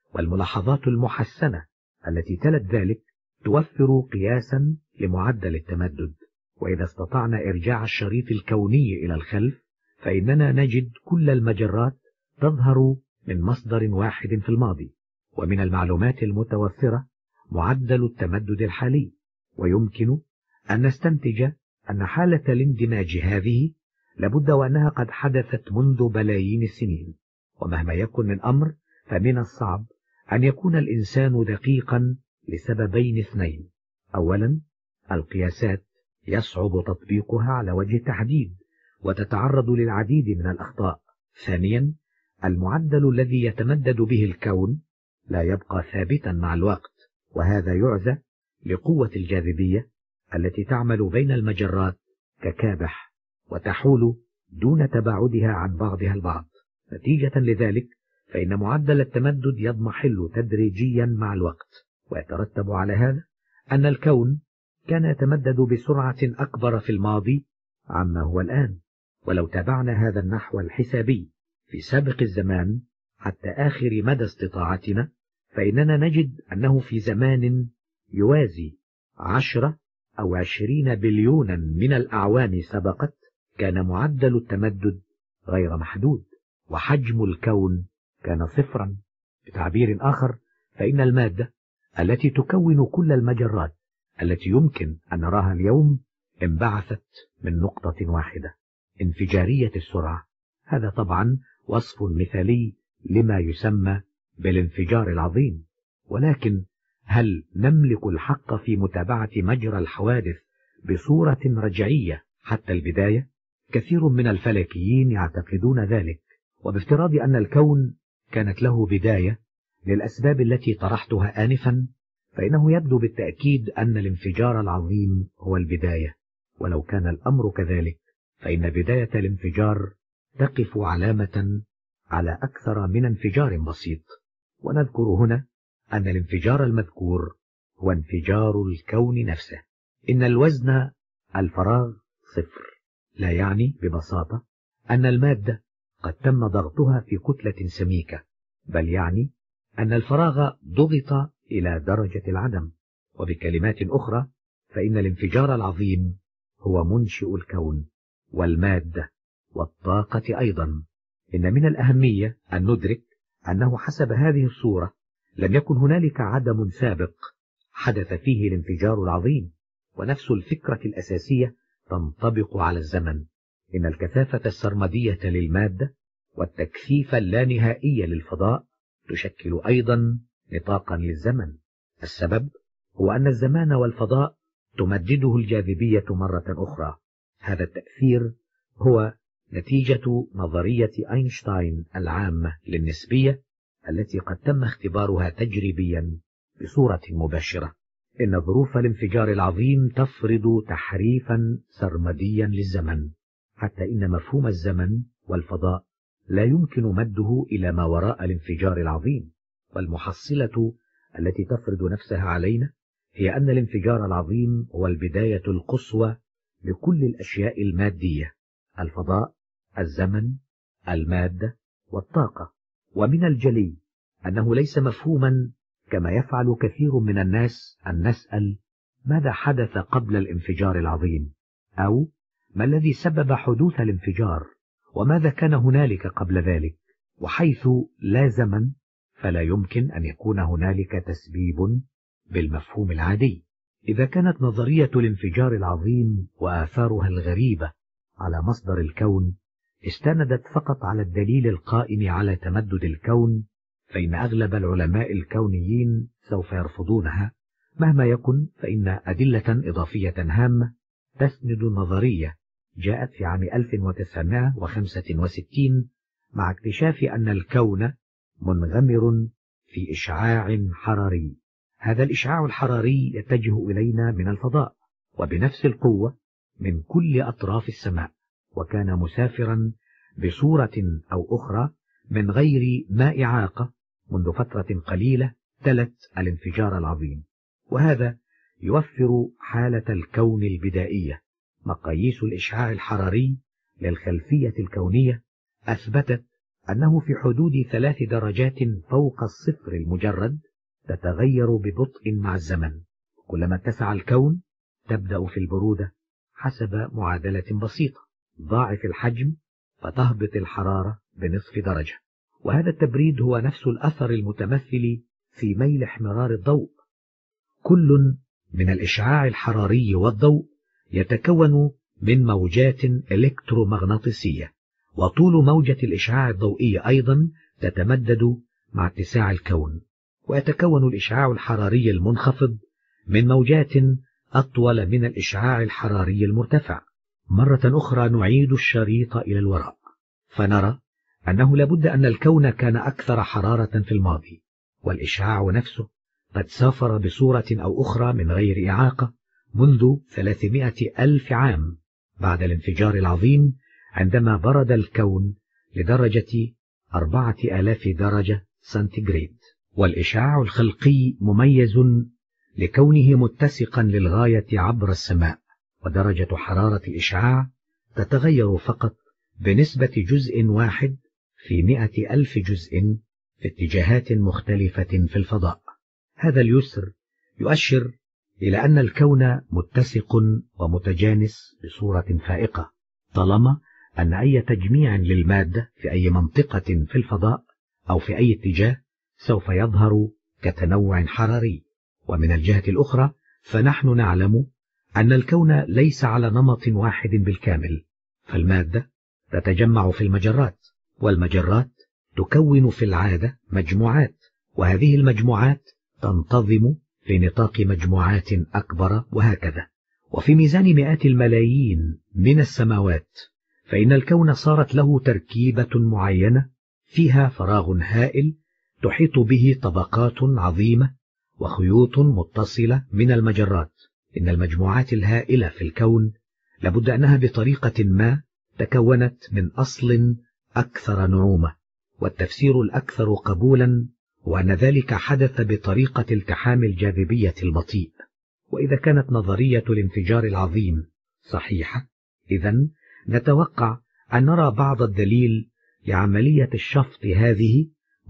والملاحظات المحسنة التي تلت ذلك توفر قياسا لمعدل التمدد. وإذا استطعنا إرجاع الشريط الكوني إلى الخلف فإننا نجد كل المجرات تظهر من مصدر واحد في الماضي. ومن المعلومات المتوفرة معدل التمدد الحالي، ويمكن أن نستنتج أن حالة الاندماج هذه لابد وأنها قد حدثت منذ بلايين السنين. ومهما يكن من أمر فمن الصعب أن يكون الإنسان دقيقا لسببين اثنين: أولا، القياسات يصعب تطبيقها على وجه التحديد وتتعرض للعديد من الأخطاء. ثانيا، المعدل الذي يتمدد به الكون لا يبقى ثابتا مع الوقت، وهذا يعزى لقوة الجاذبية التي تعمل بين المجرات ككابح وتحول دون تباعدها عن بعضها البعض. نتيجة لذلك فإن معدل التمدد يضمحل تدريجيا مع الوقت، ويترتب على هذا أن الكون كان يتمدد بسرعة أكبر في الماضي عما هو الآن. ولو تابعنا هذا النحو الحسابي في سابق الزمان حتى آخر مدى استطاعتنا فإننا نجد أنه في زمان يوازي عشرة أو عشرين بليونا من الأعوام سبقت كان معدل التمدد غير محدود، وحجم الكون كان صفرا. بتعبير آخر فإن المادة التي تكون كل المجرات التي يمكن أن نراها اليوم انبعثت من نقطة واحدة انفجارية السرعة. هذا طبعا وصف مثالي لما يسمى بالانفجار العظيم، ولكن هل نملك الحق في متابعة مجرى الحوادث بصورة رجعية حتى البداية؟ كثير من الفلكيين يعتقدون ذلك، وبافتراض أن الكون كانت له بداية للأسباب التي طرحتها آنفا فإنه يبدو بالتأكيد أن الانفجار العظيم هو البداية. ولو كان الأمر كذلك فإن بداية الانفجار تقف علامة على أكثر من انفجار بسيط. ونذكر هنا أن الانفجار المذكور هو انفجار الكون نفسه. إن الوزن الفراغ صفر لا يعني ببساطة أن المادة قد تم ضغطها في كتلة سميكة، بل يعني أن الفراغ ضغط إلى درجة العدم. وبكلمات أخرى فإن الانفجار العظيم هو منشئ الكون والمادة والطاقة أيضا. إن من الأهمية أن ندرك أنه حسب هذه الصورة لم يكن هنالك عدم سابق حدث فيه الانفجار العظيم. ونفس الفكرة الأساسية تنطبق على الزمن. إن الكثافة السرمدية للمادة والتكثيف اللانهائي للفضاء تشكل أيضا نطاقا للزمن. السبب هو أن الزمان والفضاء تمدده الجاذبية مرة أخرى. هذا التأثير هو نتيجة نظرية أينشتاين العامة للنسبية التي قد تم اختبارها تجريبيا بصورة مباشرة. إن ظروف الانفجار العظيم تفرض تحريفا سرمديا للزمن، حتى إن مفهوم الزمن والفضاء لا يمكن مده إلى ما وراء الانفجار العظيم. والمحصلة التي تفرض نفسها علينا هي أن الانفجار العظيم هو البداية القصوى لكل الأشياء المادية: الفضاء، الزمن، المادة والطاقة. ومن الجلي أنه ليس مفهوما كما يفعل كثير من الناس أن نسأل ماذا حدث قبل الانفجار العظيم، أو ما الذي سبب حدوث الانفجار، وماذا كان هنالك قبل ذلك. وحيث لا زمن فلا يمكن أن يكون هنالك تسبيب بالمفهوم العادي. إذا كانت نظرية الانفجار العظيم وآثارها الغريبة على مصدر الكون استندت فقط على الدليل القائم على تمدد الكون، فإن أغلب العلماء الكونيين سوف يرفضونها. مهما يكن فإن أدلة إضافية هامة تسند النظرية جاءت في عام ألف وتسعمائة وخمسة وستين مع اكتشاف أن الكون منغمر في إشعاع حراري. هذا الإشعاع الحراري يتجه إلينا من الفضاء وبنفس القوة من كل أطراف السماء، وكان مسافرا بصورة أو أخرى من غير ما إعاقة منذ فترة قليلة تلت الانفجار العظيم. وهذا يوفر حالة الكون البدائية. مقاييس الإشعاع الحراري للخلفية الكونية أثبتت أنه في حدود ثلاث درجات فوق الصفر المجرد تتغير ببطء مع الزمن. كلما اتسع الكون تبدأ في البرودة حسب معادلة بسيطة، ضاعف الحجم فتهبط الحرارة بنصف درجة. وهذا التبريد هو نفس الأثر المتمثل في ميل احمرار الضوء. كل من الإشعاع الحراري والضوء يتكون من موجات إلكترومغناطيسية، وطول موجة الإشعاع الضوئي أيضا تتمدد مع اتساع الكون. ويتكون الإشعاع الحراري المنخفض من موجات أطول من الإشعاع الحراري المرتفع. مرة أخرى نعيد الشريط إلى الوراء فنرى أنه لابد أن الكون كان أكثر حرارة في الماضي، والإشعاع نفسه قد سافر بصورة أو أخرى من غير إعاقة منذ ثلاثمائة ألف عام بعد الانفجار العظيم، عندما برد الكون لدرجة أربعة آلاف درجة سنتيغريد. والإشعاع الخلقي مميز لكونه متسقا للغاية عبر السماء، ودرجة حرارة الإشعاع تتغير فقط بنسبة جزء واحد في مئة ألف جزء في اتجاهات مختلفة في الفضاء. هذا اليسر يؤشر إلى أن الكون متسق ومتجانس بصورة فائقة، طالما أن أي تجميع للمادة في أي منطقة في الفضاء أو في أي اتجاه سوف يظهر كتنوع حراري. ومن الجهة الأخرى فنحن نعلم أن الكون ليس على نمط واحد بالكامل، فالمادة تتجمع في المجرات، والمجرات تكون في العادة مجموعات، وهذه المجموعات تنتظم في نطاق مجموعات أكبر، وهكذا. وفي ميزان مئات الملايين من السماوات فإن الكون صارت له تركيبة معينة فيها فراغ هائل تحيط به طبقات عظيمة وخيوط متصلة من المجرات. إن المجموعات الهائلة في الكون لابد أنها بطريقة ما تكونت من أصل أكثر نعومة، والتفسير الأكثر قبولا هو أن ذلك حدث بطريقة التحام الجاذبية البطيء. وإذا كانت نظرية الانفجار العظيم صحيحة، إذن نتوقع أن نرى بعض الدليل لعملية الشفط هذه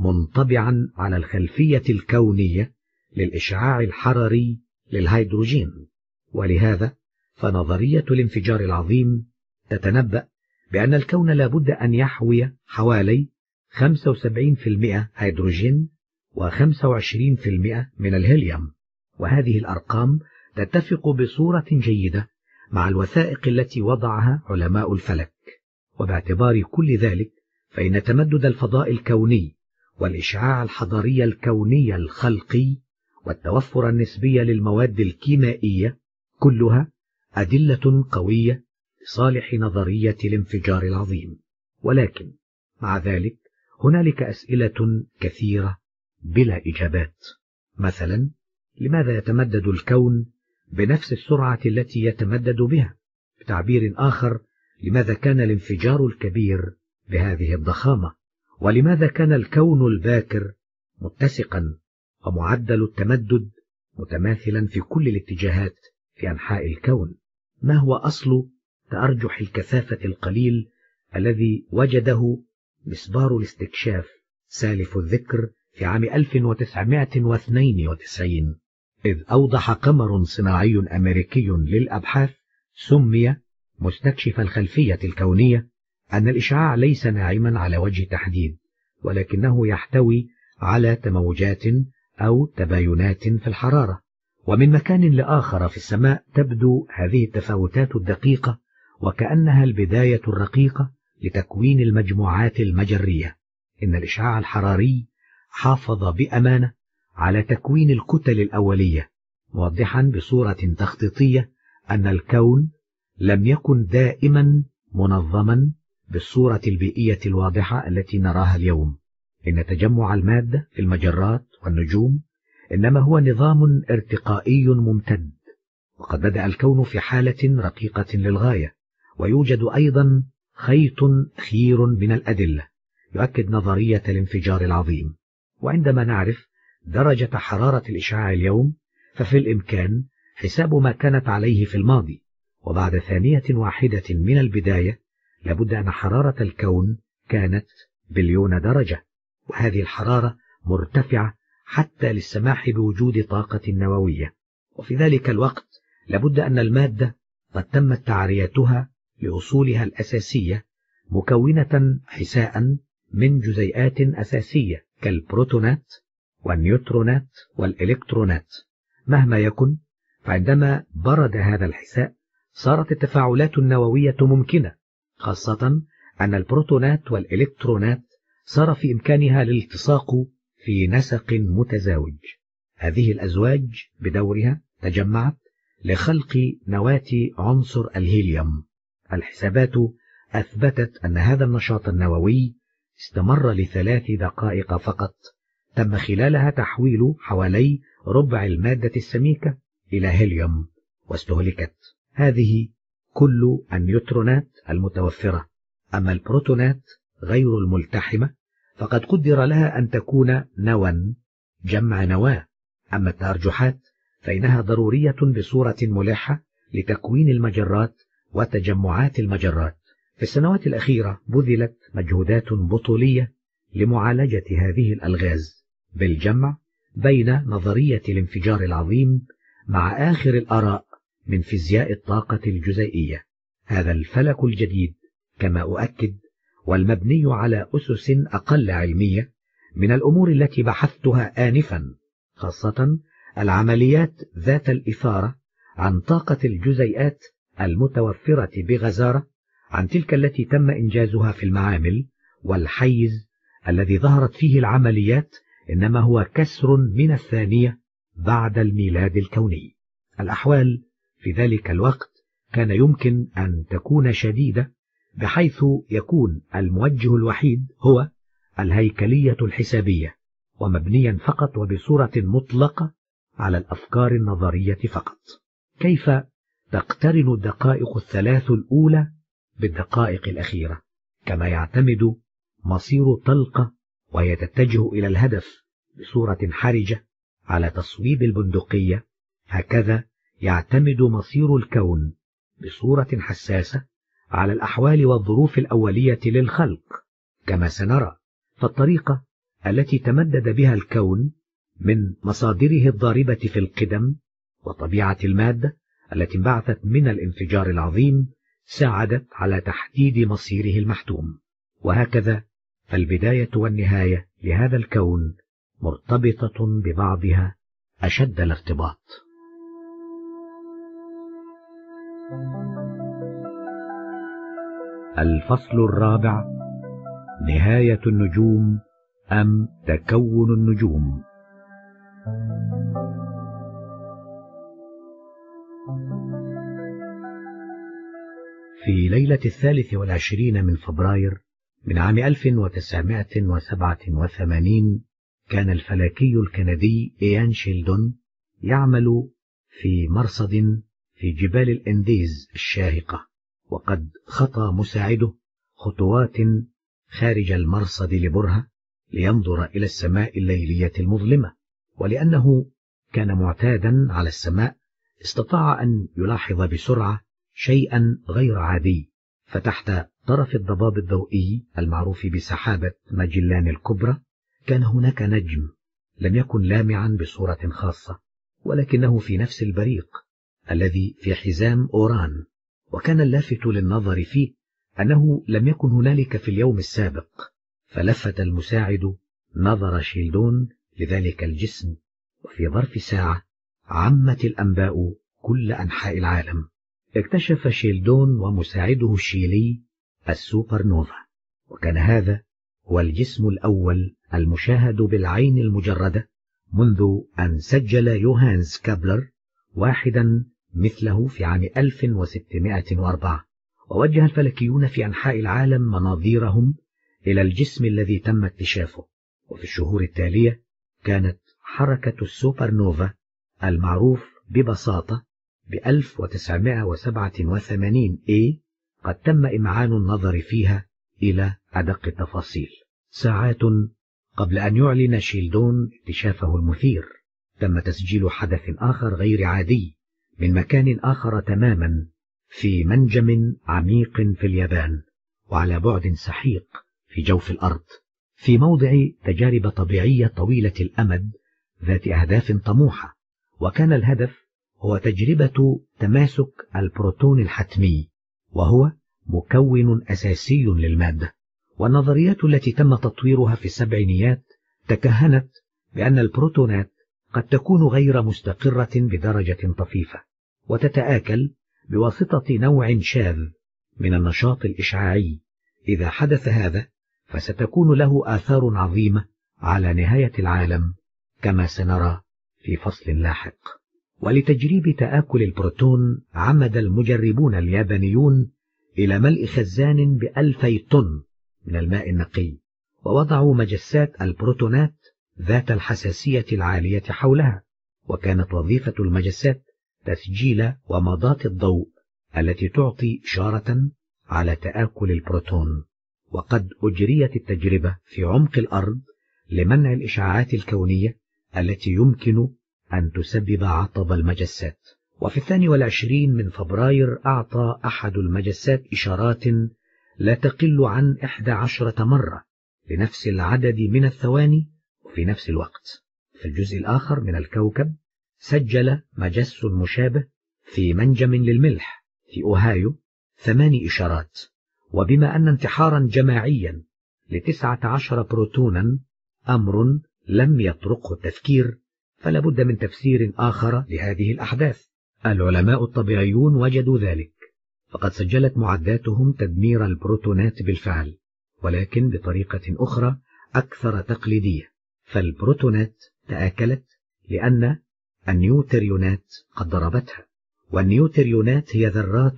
منطبعا على الخلفية الكونية للإشعاع الحراري للهيدروجين. ولهذا فنظرية الانفجار العظيم تتنبأ بأن الكون لابد أن يحوي حوالي خمسة وسبعين بالمئة هيدروجين وخمسة وعشرين بالمئة من الهيليوم، وهذه الأرقام تتفق بصورة جيدة مع الوثائق التي وضعها علماء الفلك. وباعتبار كل ذلك فإن تمدد الفضاء الكوني والإشعاع الحضاري الكوني الخلقي والتوفر النسبي للمواد الكيميائية كلها أدلة قوية لصالح نظرية الانفجار العظيم. ولكن مع ذلك هنالك أسئلة كثيرة بلا إجابات. مثلا، لماذا يتمدد الكون بنفس السرعة التي يتمدد بها؟ بتعبير آخر، لماذا كان الانفجار الكبير بهذه الضخامة؟ ولماذا كان الكون الباكر متسقا ومعدل التمدد متماثلا في كل الاتجاهات في أنحاء الكون؟ ما هو أصل تأرجح الكثافة القليل الذي وجده مسبار الاستكشاف سالف الذكر في عام ألف وتسعمائة واثنين وتسعين، إذ أوضح قمر صناعي أمريكي للأبحاث سمي مستكشف الخلفية الكونية أن الإشعاع ليس ناعما على وجه تحديد، ولكنه يحتوي على تموجات أو تباينات في الحرارة. ومن مكان لآخر في السماء تبدو هذه التفاوتات الدقيقة وكأنها البداية الرقيقة لتكوين المجموعات المجرية. إن الإشعاع الحراري حافظ بأمانة على تكوين الكتل الأولية، موضحا بصورة تخطيطية أن الكون لم يكن دائما منظما بالصورة البيئية الواضحة التي نراها اليوم. إن تجمع المادة في المجرات والنجوم إنما هو نظام ارتقائي ممتد، وقد بدأ الكون في حالة رقيقة للغاية. ويوجد أيضا خيط خير من الأدلة يؤكد نظرية الانفجار العظيم. وعندما نعرف درجة حرارة الإشعاع اليوم ففي الإمكان حساب ما كانت عليه في الماضي. وبعد ثانية واحدة من البداية لابد أن حرارة الكون كانت بليون درجة، وهذه الحرارة مرتفعة حتى للسماح بوجود طاقة نووية. وفي ذلك الوقت لابد أن المادة قد تمت تعريتها لأصولها الأساسية، مكونة حساء من جزيئات أساسية كالبروتونات والنيوترونات والإلكترونات. مهما يكن، فعندما برد هذا الحساء صارت التفاعلات النووية ممكنة، خاصة أن البروتونات والإلكترونات صار في إمكانها الالتصاق في نسق متزاوج. هذه الأزواج بدورها تجمعت لخلق نواة عنصر الهيليوم. الحسابات أثبتت أن هذا النشاط النووي استمر لثلاث دقائق فقط، تم خلالها تحويل حوالي ربع المادة السميكة إلى هيليوم، واستهلكت هذه كل النيوترونات المتوفرة. أما البروتونات غير الملتحمة فقد قدر لها أن تكون نوى، جمع نواة. أما التأرجحات فإنها ضرورية بصورة ملحة لتكوين المجرات وتجمعات المجرات. في السنوات الأخيرة بذلت مجهودات بطولية لمعالجة هذه الألغاز بالجمع بين نظرية الانفجار العظيم مع آخر الآراء من فيزياء الطاقة الجزيئية. هذا الفلك الجديد كما أؤكد والمبني على أسس أقل علمية من الأمور التي بحثتها آنفا، خاصة العمليات ذات الإثارة عن طاقة الجزيئات المتوفرة بغزارة عن تلك التي تم إنجازها في المعامل، والحيز الذي ظهرت فيه العمليات إنما هو كسر من الثانية بعد الميلاد الكوني. الأحوال في ذلك الوقت كان يمكن أن تكون شديدة، بحيث يكون الموجه الوحيد هو الهيكلية الحسابية، ومبنيا فقط وبصورة مطلقة على الأفكار النظرية فقط. كيف تقترن الدقائق الثلاث الأولى بالدقائق الأخيرة؟ كما يعتمد مصير طلقة وهي تتجه إلى الهدف بصورة حرجة على تصويب البندقية، هكذا يعتمد مصير الكون بصورة حساسة على الأحوال والظروف الأولية للخلق. كما سنرى، فالطريقة التي تمدد بها الكون من مصادره الضاربة في القدم وطبيعة المادة التي انبعثت من الانفجار العظيم ساعدت على تحديد مصيره المحتوم. وهكذا فالبداية والنهاية لهذا الكون مرتبطة ببعضها أشد الارتباط. الفصل الرابع: نهاية النجوم أم تكون النجوم؟ في ليلة الثالث والعشرين من فبراير من عام ألف وتسعمائة وسبعة وثمانين كان الفلكي الكندي إيان شيلدون يعمل في مرصد في جبال الإنديز الشاهقة، وقد خطى مساعده خطوات خارج المرصد لبرهة لينظر إلى السماء الليلية المظلمة. ولأنه كان معتادا على السماء استطاع أن يلاحظ بسرعة شيئا غير عادي، فتحت طرف الضباب الضوئي المعروف بسحابة ماجلان الكبرى كان هناك نجم لم يكن لامعا بصورة خاصة، ولكنه في نفس البريق الذي في حزام أوران. وكان اللافت للنظر فيه أنه لم يكن هنالك في اليوم السابق، فلفت المساعد نظر شيلدون لذلك الجسم، وفي ظرف ساعة عمت الأنباء كل أنحاء العالم. اكتشف شيلدون ومساعده الشيلي السوبر نوفا، وكان هذا هو الجسم الأول المشاهد بالعين المجردة منذ أن سجل يوهانس كابلر واحدا مثله في عام ألف وستمائة وأربعة. ووجه الفلكيون في أنحاء العالم مناظيرهم إلى الجسم الذي تم اكتشافه. وفي الشهور التالية كانت حركة السوبر نوفا المعروف ببساطة ب ألف وتسعمائة وسبعة وثمانين إيه قد تم إمعان النظر فيها إلى أدق التفاصيل. ساعات قبل أن يعلن شيلدون اكتشافه المثير تم تسجيل حدث آخر غير عادي من مكان آخر تماما، في منجم عميق في اليابان وعلى بعد سحيق في جوف الأرض في موضع تجارب طبيعية طويلة الأمد ذات أهداف طموحة، وكان الهدف هو تجربة تماسك البروتون الحتمي، وهو مكون أساسي للمادة. والنظريات التي تم تطويرها في السبعينيات تكهنت بأن البروتونات قد تكون غير مستقرة بدرجة طفيفة، وتتآكل بواسطة نوع شاذ من النشاط الإشعاعي. إذا حدث هذا فستكون له آثار عظيمة على نهاية العالم كما سنرى في فصل لاحق. ولتجريب تآكل البروتون عمد المجربون اليابانيون إلى ملء خزان بألفي طن من الماء النقي، ووضعوا مجسات البروتونات ذات الحساسية العالية حولها، وكانت وظيفة المجسات تسجيل ومضات الضوء التي تعطي إشارة على تآكل البروتون. وقد أجريت التجربة في عمق الأرض لمنع الإشعاعات الكونية التي يمكن أن تسبب عطب المجسات. وفي الثاني والعشرين من فبراير أعطى أحد المجسات إشارات لا تقل عن إحدى عشرة مرة لنفس العدد من الثواني وفي نفس الوقت. في الجزء الآخر من الكوكب سجل مجس مشابه في منجم للملح في أوهايو ثماني إشارات. وبما أن انتحارا جماعيا لتسعة عشر بروتونا أمر لم يطرقه التفكير، فلا بد من تفسير آخر لهذه الأحداث. العلماء الطبيعيون وجدوا ذلك، فقد سجلت معداتهم تدمير البروتونات بالفعل، ولكن بطريقة أخرى أكثر تقليدية. فالبروتونات تآكلت لأن النيوتريونات قد ضربتها، والنيوتريونات هي ذرات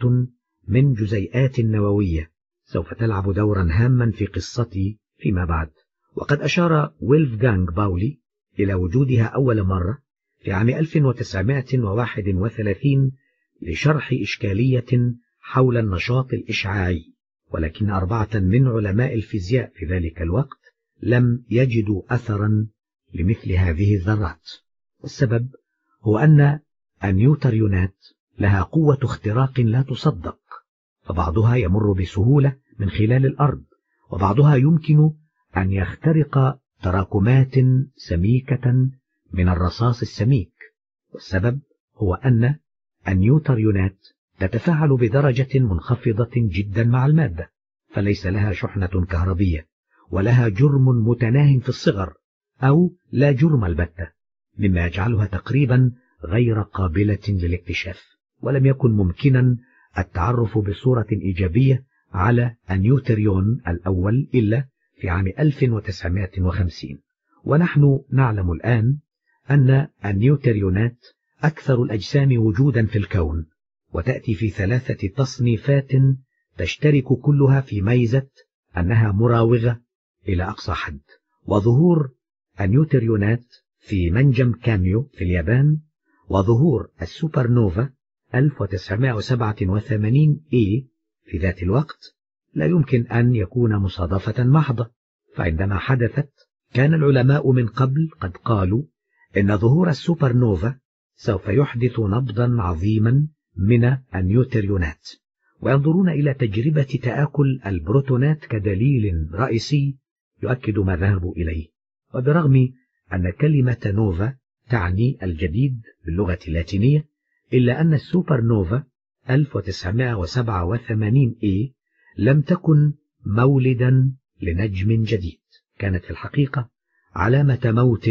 من جزيئات نووية سوف تلعب دورا هاما في قصتي فيما بعد. وقد أشار ويلفغانغ باولي إلى وجودها أول مرة في عام ألف وتسعمائة وواحد وثلاثين لشرح إشكالية حول النشاط الإشعاعي، ولكن أربعة من علماء الفيزياء في ذلك الوقت لم يجدوا أثرا لمثل هذه الذرات. والسبب هو أن النيوتريونات لها قوة اختراق لا تصدق، فبعضها يمر بسهولة من خلال الأرض، وبعضها يمكن أن يخترق تراكمات سميكة من الرصاص السميك. والسبب هو أن النيوتريونات تتفاعل بدرجة منخفضة جدا مع المادة، فليس لها شحنة كهربية، ولها جرم متناه في الصغر أو لا جرم البتة، مما يجعلها تقريبا غير قابلة للاكتشاف. ولم يكن ممكنا التعرف بصورة إيجابية على النيوتريون الأول إلا في عام ألف وتسعمائة وخمسين. ونحن نعلم الآن أن النيوتريونات أكثر الأجسام وجودا في الكون، وتأتي في ثلاثة تصنيفات تشترك كلها في ميزة أنها مراوغة إلى أقصى حد. وظهور النيوتريونات في منجم كاميو في اليابان، وظهور السوبر نوفا ألف وتسعمائة وسبعة وثمانين إي في ذات الوقت لا يمكن أن يكون مصادفة محضة. فعندما حدثت كان العلماء من قبل قد قالوا إن ظهور السوبر نوفا سوف يحدث نبضا عظيما من النيوتريونات، وينظرون إلى تجربة تآكل البروتونات كدليل رئيسي يؤكد ما ذهبوا إليه. وبرغم أن كلمة نوفا تعني الجديد باللغة اللاتينية، إلا أن السوبر نوفا ألف وتسعمائة وسبعة وثمانين إي لم تكن مولدا لنجم جديد، كانت في الحقيقة علامة موت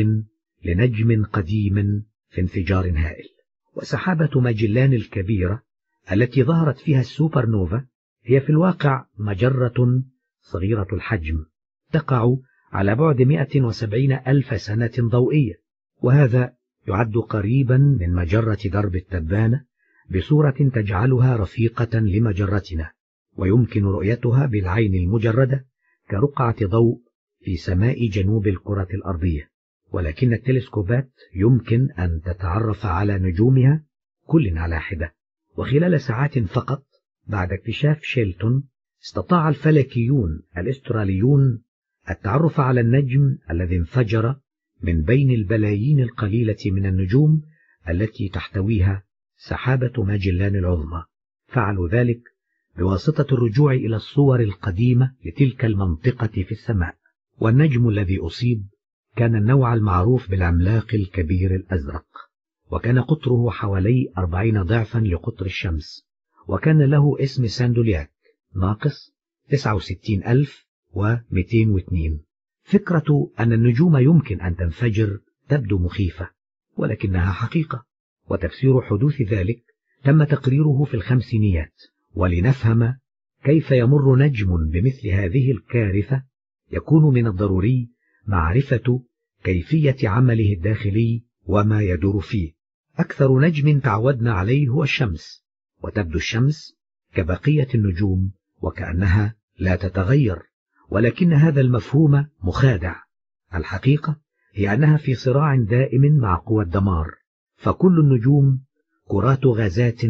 لنجم قديم في انفجار هائل. وسحابة ماجلان الكبيرة التي ظهرت فيها السوبر نوفا هي في الواقع مجرة صغيرة الحجم تقع على بعد مئة وسبعين ألف سنة ضوئية، وهذا يعد قريبا من مجرة درب التبانة بصورة تجعلها رفيقة لمجرتنا، ويمكن رؤيتها بالعين المجردة كرقعة ضوء في سماء جنوب الكرة الأرضية. ولكن التلسكوبات يمكن أن تتعرف على نجومها كل على حدة. وخلال ساعات فقط بعد اكتشاف شيلتون استطاع الفلكيون الأستراليون التعرف على النجم الذي انفجر من بين البلايين القليلة من النجوم التي تحتويها سحابة ماجلان العظمى. فعلوا ذلك بواسطة الرجوع إلى الصور القديمة لتلك المنطقة في السماء. والنجم الذي أصيب كان النوع المعروف بالعملاق الكبير الأزرق، وكان قطره حوالي أربعين ضعفا لقطر الشمس، وكان له اسم ساندولياك ناقص تسعة وستين ألف ومئتين واثنين. فكرة أن النجوم يمكن أن تنفجر تبدو مخيفة، ولكنها حقيقة، وتفسير حدوث ذلك تم تقريره في الخمسينيات. ولنفهم كيف يمر نجم بمثل هذه الكارثة يكون من الضروري معرفة كيفية عمله الداخلي وما يدور فيه. أكثر نجم تعودنا عليه هو الشمس، وتبدو الشمس كبقية النجوم وكأنها لا تتغير، ولكن هذا المفهوم مخادع. الحقيقة هي أنها في صراع دائم مع قوى الدمار، فكل النجوم كرات غازات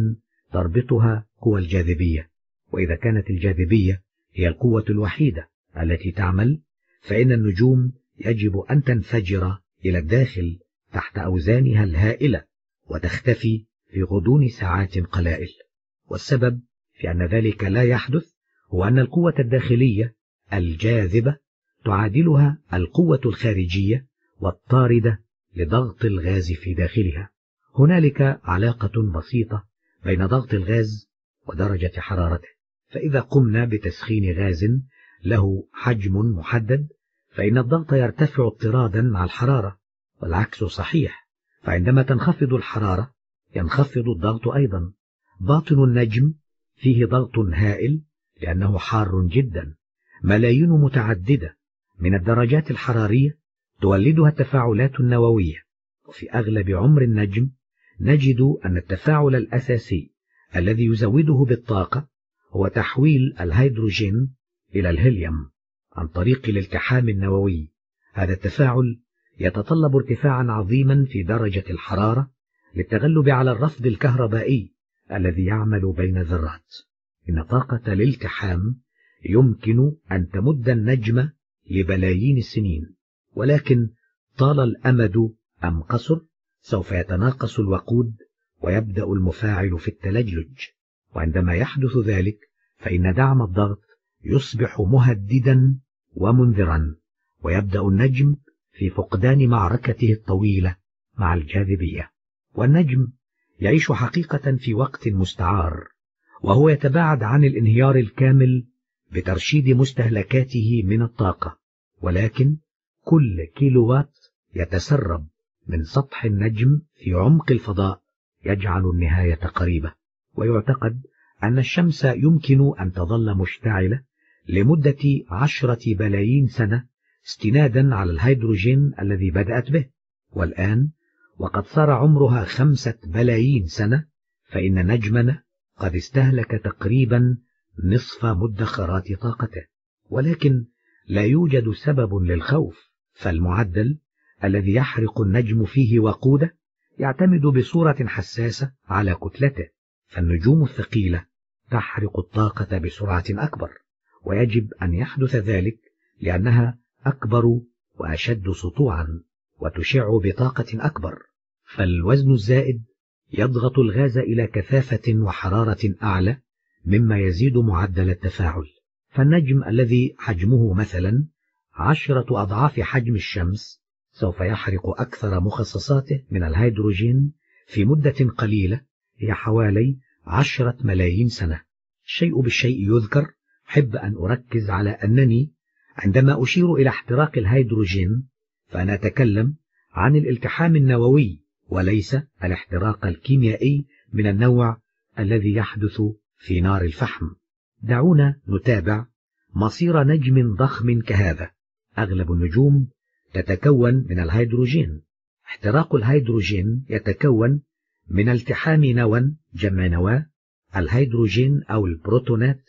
تربطها قوى الجاذبية، وإذا كانت الجاذبية هي القوة الوحيدة التي تعمل، فإن النجوم يجب أن تنفجر إلى الداخل تحت أوزانها الهائلة وتختفي في غضون ساعات قلائل. والسبب في أن ذلك لا يحدث هو أن القوة الداخلية الجاذبة تعادلها القوة الخارجية والطاردة لضغط الغاز في داخلها. هنالك علاقة بسيطة بين ضغط الغاز ودرجة حرارته، فإذا قمنا بتسخين غاز له حجم محدد فإن الضغط يرتفع اضطرادا مع الحرارة، والعكس صحيح، فعندما تنخفض الحرارة ينخفض الضغط أيضا. باطن النجم فيه ضغط هائل لأنه حار جدا، ملايين متعددة من الدرجات الحرارية تولدها التفاعلات النووية. وفي أغلب عمر النجم نجد أن التفاعل الأساسي الذي يزوده بالطاقة هو تحويل الهيدروجين إلى الهيليوم عن طريق الالتحام النووي. هذا التفاعل يتطلب ارتفاعا عظيما في درجة الحرارة للتغلب على الرفض الكهربائي الذي يعمل بين ذرات. إن طاقة الالتحام يمكن أن تمد النجم لبلايين السنين، ولكن طال الأمد أم قصر سوف يتناقص الوقود ويبدأ المفاعل في التلجلج، وعندما يحدث ذلك فإن دعم الضغط يصبح مهددا ومنذرا، ويبدأ النجم في فقدان معركته الطويلة مع الجاذبية. والنجم يعيش حقيقة في وقت مستعار، وهو يتباعد عن الانهيار الكامل بترشيد مستهلكاته من الطاقة، ولكن كل كيلووات يتسرب من سطح النجم في عمق الفضاء يجعل النهاية قريبة. ويعتقد أن الشمس يمكن أن تظل مشتعلة لمدة عشرة بلايين سنة استنادا على الهيدروجين الذي بدأت به، والآن وقد صار عمرها خمسة بلايين سنة فإن نجمنا قد استهلك تقريبا نصف مدخرات طاقته. ولكن لا يوجد سبب للخوف، فالمعدل الذي يحرق النجم فيه وقوده يعتمد بصورة حساسة على كتلته، فالنجوم الثقيلة تحرق الطاقة بسرعة أكبر، ويجب أن يحدث ذلك لأنها أكبر وأشد سطوعا وتشع بطاقة أكبر، فالوزن الزائد يضغط الغاز إلى كثافة وحرارة أعلى مما يزيد معدل التفاعل. فالنجم الذي حجمه مثلا عشرة أضعاف حجم الشمس سوف يحرق أكثر مخصصاته من الهيدروجين في مدة قليلة هي حوالي عشرة ملايين سنة. الشيء بالشيء يذكر. حب أن أركز على أنني عندما أشير إلى احتراق الهيدروجين فأنا أتكلم عن الالتحام النووي وليس الاحتراق الكيميائي من النوع الذي يحدث في نار الفحم. دعونا نتابع مصير نجم ضخم كهذا. أغلب النجوم تتكون من الهيدروجين. احتراق الهيدروجين يتكون من التحام نوى جمع نواة الهيدروجين أو البروتونات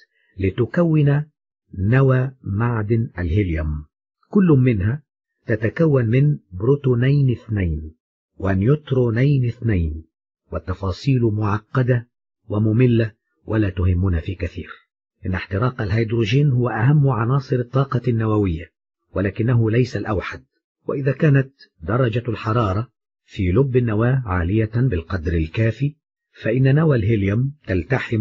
لتكون نوى معدن الهيليوم. كل منها تتكون من بروتونين اثنين ونيوترونين اثنين، والتفاصيل معقدة ومملة ولا تهمنا في كثير. إن احتراق الهيدروجين هو أهم عناصر الطاقة النووية، ولكنه ليس الأوحد. وإذا كانت درجة الحرارة في لب النواة عالية بالقدر الكافي فإن نوى الهيليوم تلتحم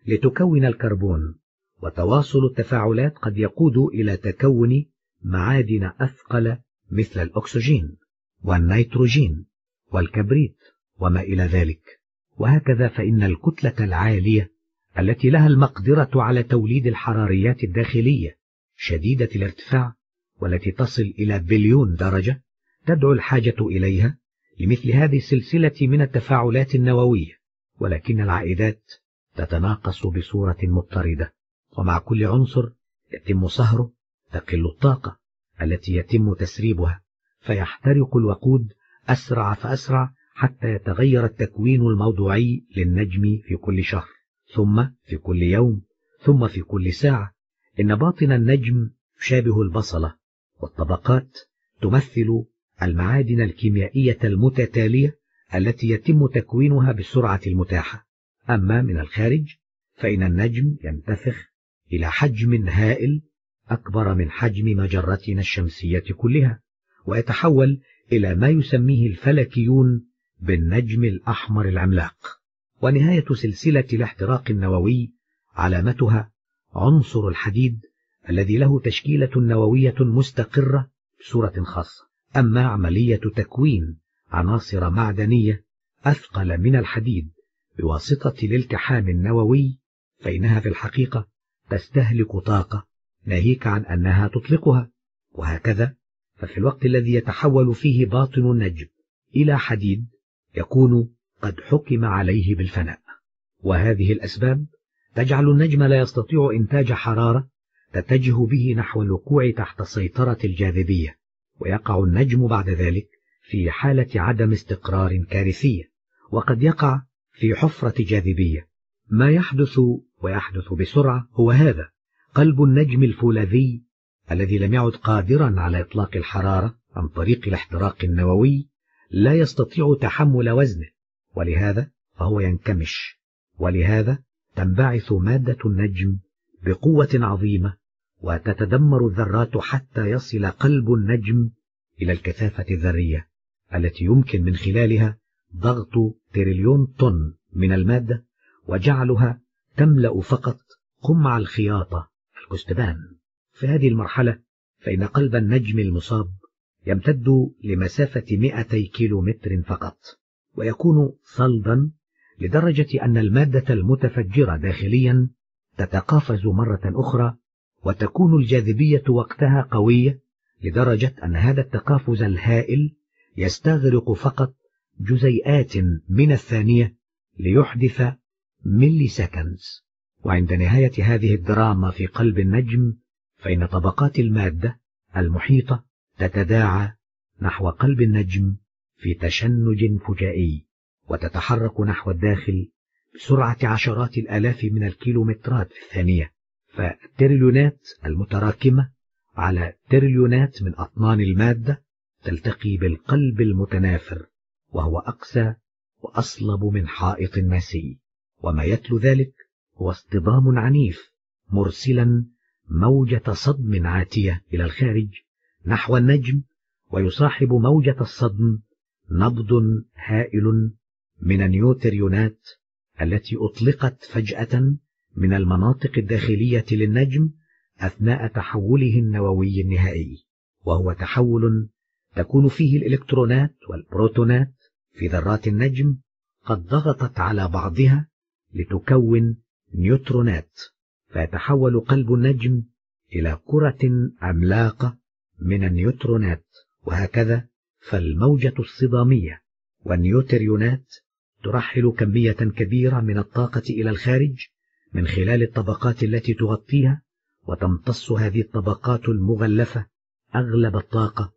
لتكون الكربون، وتواصل التفاعلات قد يقود إلى تكون معادن أثقل مثل الأكسجين والنيتروجين والكبريت وما إلى ذلك. وهكذا فإن الكتلة العالية التي لها المقدرة على توليد الحراريات الداخلية شديدة الارتفاع والتي تصل إلى بليون درجة تدعو الحاجة إليها لمثل هذه السلسلة من التفاعلات النووية، ولكن العائدات تتناقص بصورة مضطردة، ومع كل عنصر يتم صهره تقل الطاقة التي يتم تسريبها، فيحترق الوقود أسرع فأسرع حتى يتغير التكوين الموضوعي للنجم في كل شهر، ثم في كل يوم، ثم في كل ساعة. إن باطن النجم يشابه البصلة، والطبقات تمثل المعادن الكيميائية المتتالية التي يتم تكوينها بالسرعة المتاحة. أما من الخارج فإن النجم ينتفخ إلى حجم هائل أكبر من حجم مجرتنا الشمسية كلها، ويتحول إلى ما يسميه الفلكيون بالنجم الأحمر العملاق. ونهاية سلسلة الاحتراق النووي علامتها عنصر الحديد الذي له تشكيلة نووية مستقرة بصورة خاصة. أما عملية تكوين عناصر معدنية أثقل من الحديد بواسطة الالتحام النووي فإنها في الحقيقة تستهلك طاقة ناهيك عن أنها تطلقها. وهكذا ففي الوقت الذي يتحول فيه باطن النجم إلى حديد يكون قد حكم عليه بالفناء. وهذه الأسباب تجعل النجم لا يستطيع إنتاج حرارة تتجه به نحو الوقوع تحت سيطرة الجاذبية، ويقع النجم بعد ذلك في حالة عدم استقرار كارثية، وقد يقع في حفرة جاذبية. ما يحدث ويحدث بسرعة هو هذا: قلب النجم الفولاذي الذي لم يعد قادرا على إطلاق الحرارة عن طريق الاحتراق النووي لا يستطيع تحمل وزنه، ولهذا فهو ينكمش، ولهذا تنبعث مادة النجم بقوة عظيمة وتتدمر الذرات حتى يصل قلب النجم إلى الكثافة الذرية التي يمكن من خلالها ضغط تريليون طن من المادة وجعلها تملأ فقط قمع الخياطة الكستبان. في هذه المرحلة فإن قلب النجم المصاب يمتد لمسافة مئتي كيلو متر فقط، ويكون صلدا لدرجة أن المادة المتفجرة داخليا تتقافز مرة أخرى، وتكون الجاذبية وقتها قوية لدرجة أن هذا التقافز الهائل يستغرق فقط جزيئات من الثانية ليحدث ملي سكندز. وعند نهاية هذه الدراما في قلب النجم فإن طبقات المادة المحيطة تتداعى نحو قلب النجم في تشنج فجائي، وتتحرك نحو الداخل بسرعة عشرات الآلاف من الكيلومترات في الثانية، فالتريليونات المتراكمة على تريليونات من أطنان المادة تلتقي بالقلب المتنافر، وهو أقسى وأصلب من حائط ماسي. وما يتلو ذلك هو اصطدام عنيف مرسلا موجة صدم عاتية إلى الخارج نحو النجم، ويصاحب موجة الصدم نبض هائل من النيوتريونات التي أطلقت فجأة من المناطق الداخلية للنجم أثناء تحوله النووي النهائي، وهو تحول تكون فيه الإلكترونات والبروتونات في ذرات النجم قد ضغطت على بعضها لتكون نيوترونات، فيتحول قلب النجم إلى كرة عملاقة من النيوترونات. وهكذا فالموجة الصدامية والنيوتريونات ترحل كمية كبيرة من الطاقة إلى الخارج من خلال الطبقات التي تغطيها، وتمتص هذه الطبقات المغلفة أغلب الطاقة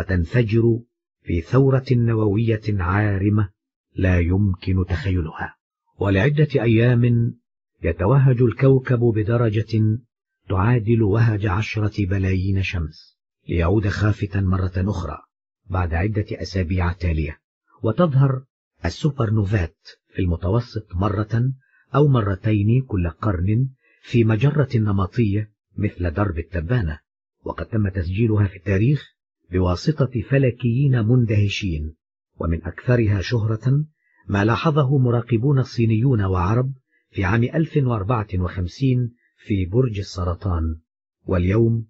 وتنفجر في ثورة نووية عارمة لا يمكن تخيلها. ولعدة أيام يتوهج الكوكب بدرجة تعادل وهج عشرة بلايين شمس ليعود خافتا مرة أخرى بعد عدة أسابيع تالية، وتظهر السوبر نوفات في المتوسط مرة أو مرتين كل قرن في مجرة نمطية مثل درب التبانة، وقد تم تسجيلها في التاريخ بواسطة فلكيين مندهشين. ومن أكثرها شهرة ما لاحظه مراقبون صينيون وعرب في عام ألف وأربعة وخمسين في برج السرطان، واليوم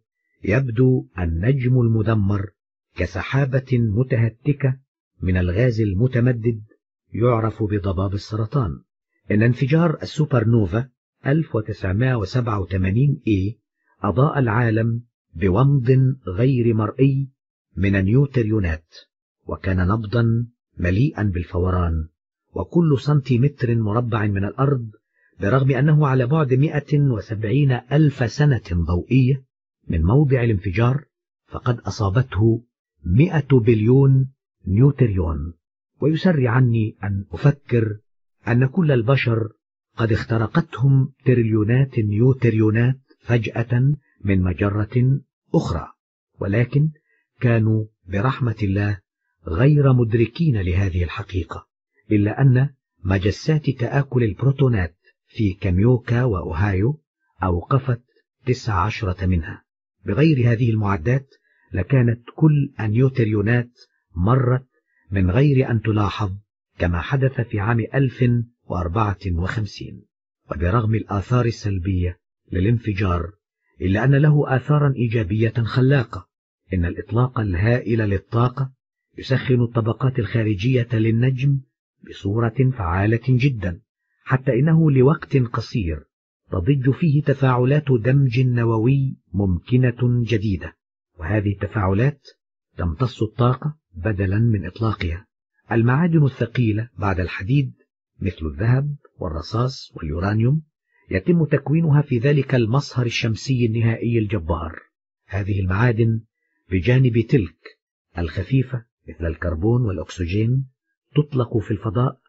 يبدو النجم المدمر كسحابة متهتكة من الغاز المتمدد يعرف بضباب السرطان. إن انفجار السوبر نوفا ألف وتسعمائة وسبعة وثمانين إيه أضاء العالم بومض غير مرئي من النيوتريونات، وكان نبضا مليئا بالفوران، وكل سنتيمتر مربع من الأرض برغم أنه على بعد مئة وسبعين ألف سنة ضوئية من موضع الانفجار فقد أصابته مئة بليون نيوتريون. ويسر عني أن أفكر أن كل البشر قد اخترقتهم تريليونات النيوتريونات فجأة من مجرة أخرى، ولكن كانوا برحمة الله غير مدركين لهذه الحقيقة، إلا أن مجسات تآكل البروتونات في كاميوكا وأوهايو أوقفت تسع عشرة منها. بغير هذه المعدات لكانت كل النيوتريونات مرت من غير أن تلاحظ، كما حدث في عام ألف وأربعة وخمسين. وبرغم الآثار السلبية للانفجار إلا أن له آثارا إيجابية خلاقة. إن الإطلاق الهائل للطاقة يسخن الطبقات الخارجية للنجم بصورة فعالة جدا، حتى إنه لوقت قصير تضج فيه تفاعلات دمج نووي ممكنة جديدة، وهذه التفاعلات تمتص الطاقة بدلا من إطلاقها. المعادن الثقيلة بعد الحديد مثل الذهب والرصاص واليورانيوم يتم تكوينها في ذلك المصهر الشمسي النهائي الجبار. هذه المعادن بجانب تلك الخفيفة مثل الكربون والأكسجين تطلق في الفضاء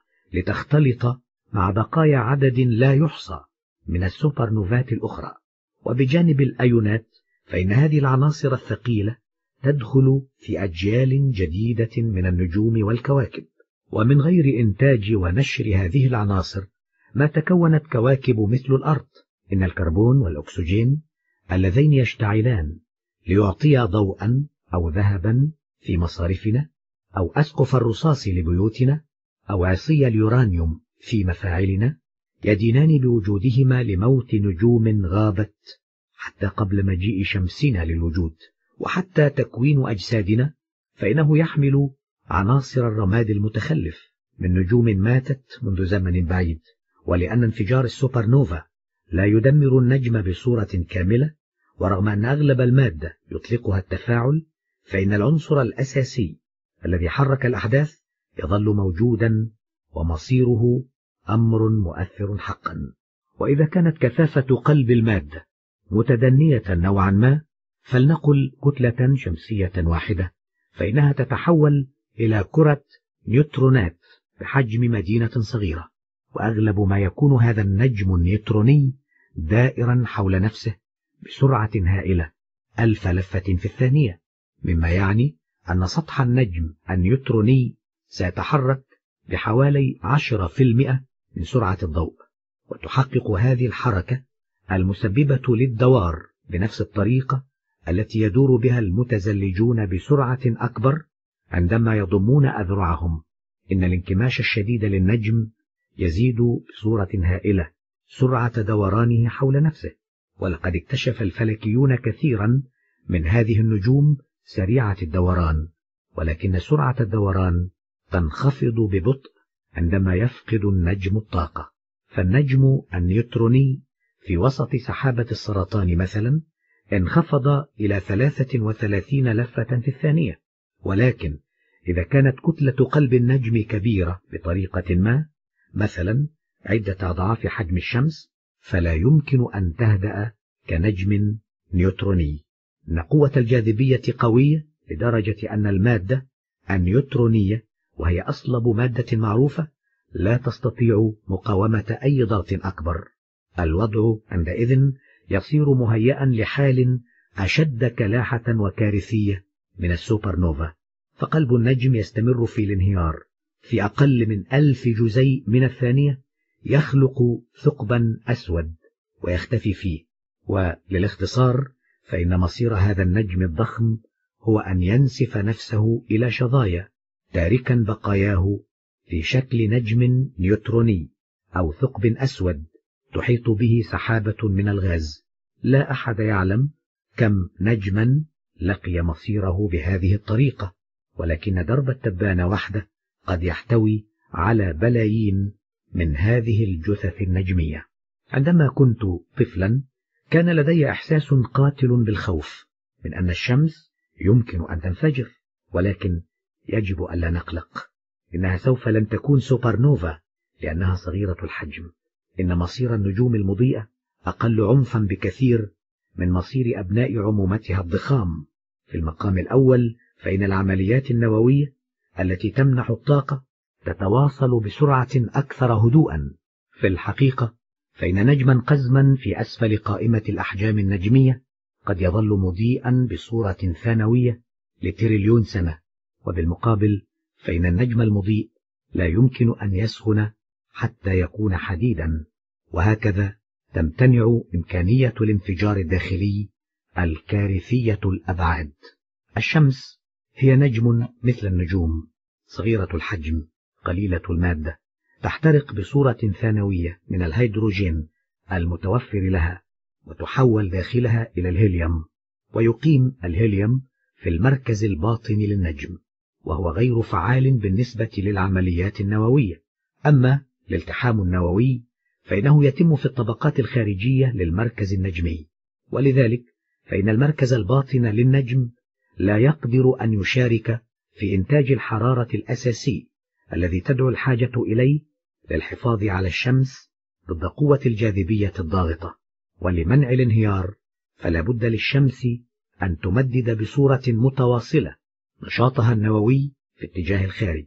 لتختلط مع بقايا عدد لا يحصى من السوبر نوفات الأخرى. وبجانب الأيونات فإن هذه العناصر الثقيلة تدخل في أجيال جديدة من النجوم والكواكب، ومن غير إنتاج ونشر هذه العناصر ما تكونت كواكب مثل الأرض. إن الكربون والأكسجين اللذين يشتعلان ليعطيا ضوءا أو ذهبا في مصارفنا، أو أسقف الرصاص لبيوتنا، أو عصي اليورانيوم في مفاعلنا، يدينان بوجودهما لموت نجوم غابت حتى قبل مجيء شمسنا للوجود. وحتى تكوين أجسادنا فإنه يحمل عناصر الرماد المتخلف من نجوم ماتت منذ زمن بعيد. ولأن انفجار السوبر نوفا لا يدمر النجم بصورة كاملة، ورغم أن أغلب المادة يطلقها التفاعل، فإن العنصر الأساسي الذي حرك الأحداث يظل موجودا، ومصيره أمر مؤثر حقا. وإذا كانت كثافة قلب المادة متدنية نوعا ما، فلنقل كتلة شمسية واحدة، فإنها تتحول إلى كرة نيوترونات بحجم مدينة صغيرة. وأغلب ما يكون هذا النجم النيوتروني دائرا حول نفسه بسرعة هائلة ألف لفة في الثانية، مما يعني أن سطح النجم النيوتروني سيتحرك بحوالي عشرة في المئة من سرعة الضوء. وتحقق هذه الحركة المسببة للدوار بنفس الطريقة التي يدور بها المتزلجون بسرعة أكبر عندما يضمون أذرعهم. إن الانكماش الشديد للنجم يزيد بصورة هائلة سرعة دورانه حول نفسه. ولقد اكتشف الفلكيون كثيرا من هذه النجوم سريعة الدوران، ولكن سرعة الدوران تنخفض ببطء عندما يفقد النجم الطاقة. فالنجم النيوتروني في وسط سحابة السرطان مثلا انخفض إلى ثلاثة وثلاثين لفة في الثانية. ولكن إذا كانت كتلة قلب النجم كبيرة بطريقة ما، مثلا عدة أضعاف حجم الشمس، فلا يمكن أن تهدأ كنجم نيوتروني. إن قوة الجاذبية قوية لدرجة أن المادة النيوترونية، وهي أصلب مادة معروفة، لا تستطيع مقاومة أي ضغط أكبر. الوضع عندئذ يصير مهيئا لحال أشد كلاحة وكارثية من السوبر نوفا. فقلب النجم يستمر في الانهيار في أقل من ألف جزيء من الثانية، يخلق ثقبا أسود ويختفي فيه. وللاختصار فإن مصير هذا النجم الضخم هو أن ينسف نفسه إلى شظايا، تاركا بقاياه في شكل نجم نيوتروني أو ثقب أسود تحيط به سحابة من الغاز. لا أحد يعلم كم نجما لقي مصيره بهذه الطريقة، ولكن درب التبانة وحده قد يحتوي على بلايين من هذه الجثث النجمية. عندما كنت طفلا كان لدي إحساس قاتل بالخوف من أن الشمس يمكن أن تنفجر، ولكن يجب ألا نقلق، إنها سوف لن تكون سوبر نوفا لأنها صغيرة الحجم. إن مصير النجوم المضيئة أقل عنفا بكثير من مصير أبناء عمومتها الضخام. في المقام الأول فإن العمليات النووية التي تمنح الطاقة تتواصل بسرعة أكثر هدوءا. في الحقيقة فإن نجما قزما في أسفل قائمة الأحجام النجمية قد يظل مضيئا بصورة ثانوية لتريليون سنة، وبالمقابل فإن النجم المضيء لا يمكن أن يسخن حتى يكون حديدا، وهكذا تمتنع إمكانية الانفجار الداخلي الكارثية الأبعاد. الشمس هي نجم مثل النجوم، صغيرة الحجم، قليلة المادة، تحترق بصورة ثانوية من الهيدروجين المتوفر لها، وتحول داخلها إلى الهيليوم، ويقيم الهيليوم في المركز الباطن للنجم، وهو غير فعال بالنسبة للعمليات النووية. أما الالتحام النووي فإنه يتم في الطبقات الخارجية للمركز النجمي، ولذلك فإن المركز الباطن للنجم لا يقدر أن يشارك في إنتاج الحرارة الأساسي الذي تدعو الحاجة إليه للحفاظ على الشمس ضد قوة الجاذبية الضاغطة. ولمنع الانهيار فلا بد للشمس أن تمدد بصورة متواصلة نشاطها النووي في اتجاه الخارج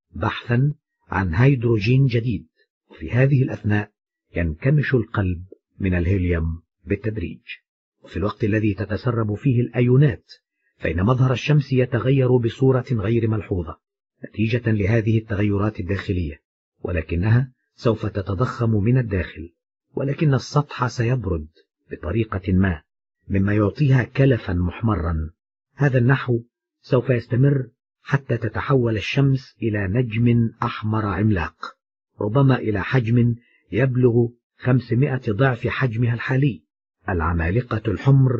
بحثا عن هيدروجين جديد، وفي هذه الأثناء ينكمش القلب من الهيليوم بالتدريج. وفي الوقت الذي تتسرب فيه الأيونات فإن مظهر الشمس يتغير بصورة غير ملحوظة نتيجة لهذه التغيرات الداخلية، ولكنها سوف تتضخم من الداخل، ولكن السطح سيبرد بطريقة ما مما يعطيها كلفا محمرا. هذا النحو سوف يستمر حتى تتحول الشمس إلى نجم أحمر عملاق، ربما إلى حجم يبلغ خمسمائة ضعف حجمها الحالي. العمالقة الحمر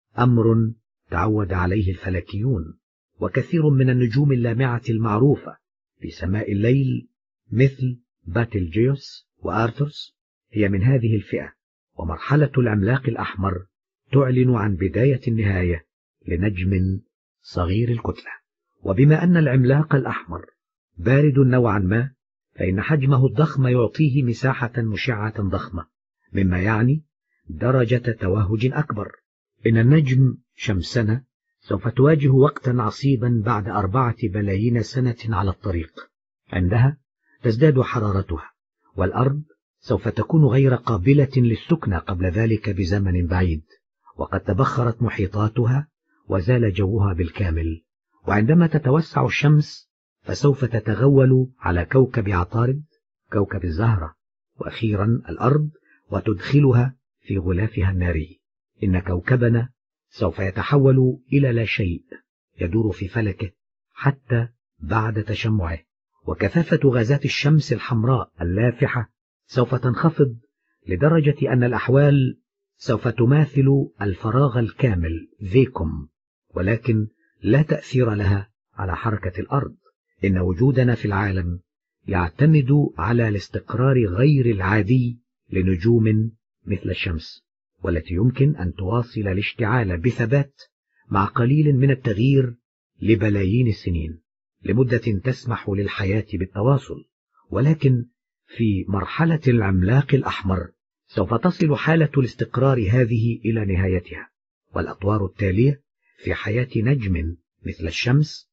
أمر تعود عليه الفلكيون، وكثير من النجوم اللامعة المعروفة في سماء الليل مثل باتلجيوس وآرثورس هي من هذه الفئة. ومرحلة العملاق الأحمر تعلن عن بداية النهاية لنجم صغير الكتلة. وبما أن العملاق الأحمر بارد نوعا ما فإن حجمه الضخم يعطيه مساحة مشعة ضخمة، مما يعني درجة توهج أكبر. إن النجم شمسنا سوف تواجه وقتا عصيبا بعد أربعة بلايين سنة على الطريق، عندها تزداد حرارتها، والأرض سوف تكون غير قابلة للسكنى قبل ذلك بزمن بعيد، وقد تبخرت محيطاتها وزال جوها بالكامل. وعندما تتوسع الشمس فسوف تتغول على كوكب عطارد، كوكب الزهرة، وأخيرا الأرض، وتدخلها في غلافها الناري. إن كوكبنا سوف يتحول إلى لا شيء يدور في فلكه حتى بعد تشمعه، وكثافة غازات الشمس الحمراء اللافحة سوف تنخفض لدرجة أن الأحوال سوف تماثل الفراغ الكامل فيكوم، ولكن لا تأثير لها على حركة الأرض. إن وجودنا في العالم يعتمد على الاستقرار غير العادي لنجوم مثل الشمس، والتي يمكن أن تواصل الاشتعال بثبات مع قليل من التغيير لبلايين السنين لمدة تسمح للحياة بالتواصل. ولكن في مرحلة العملاق الأحمر سوف تصل حالة الاستقرار هذه إلى نهايتها، والأطوار التالية في حياة نجم مثل الشمس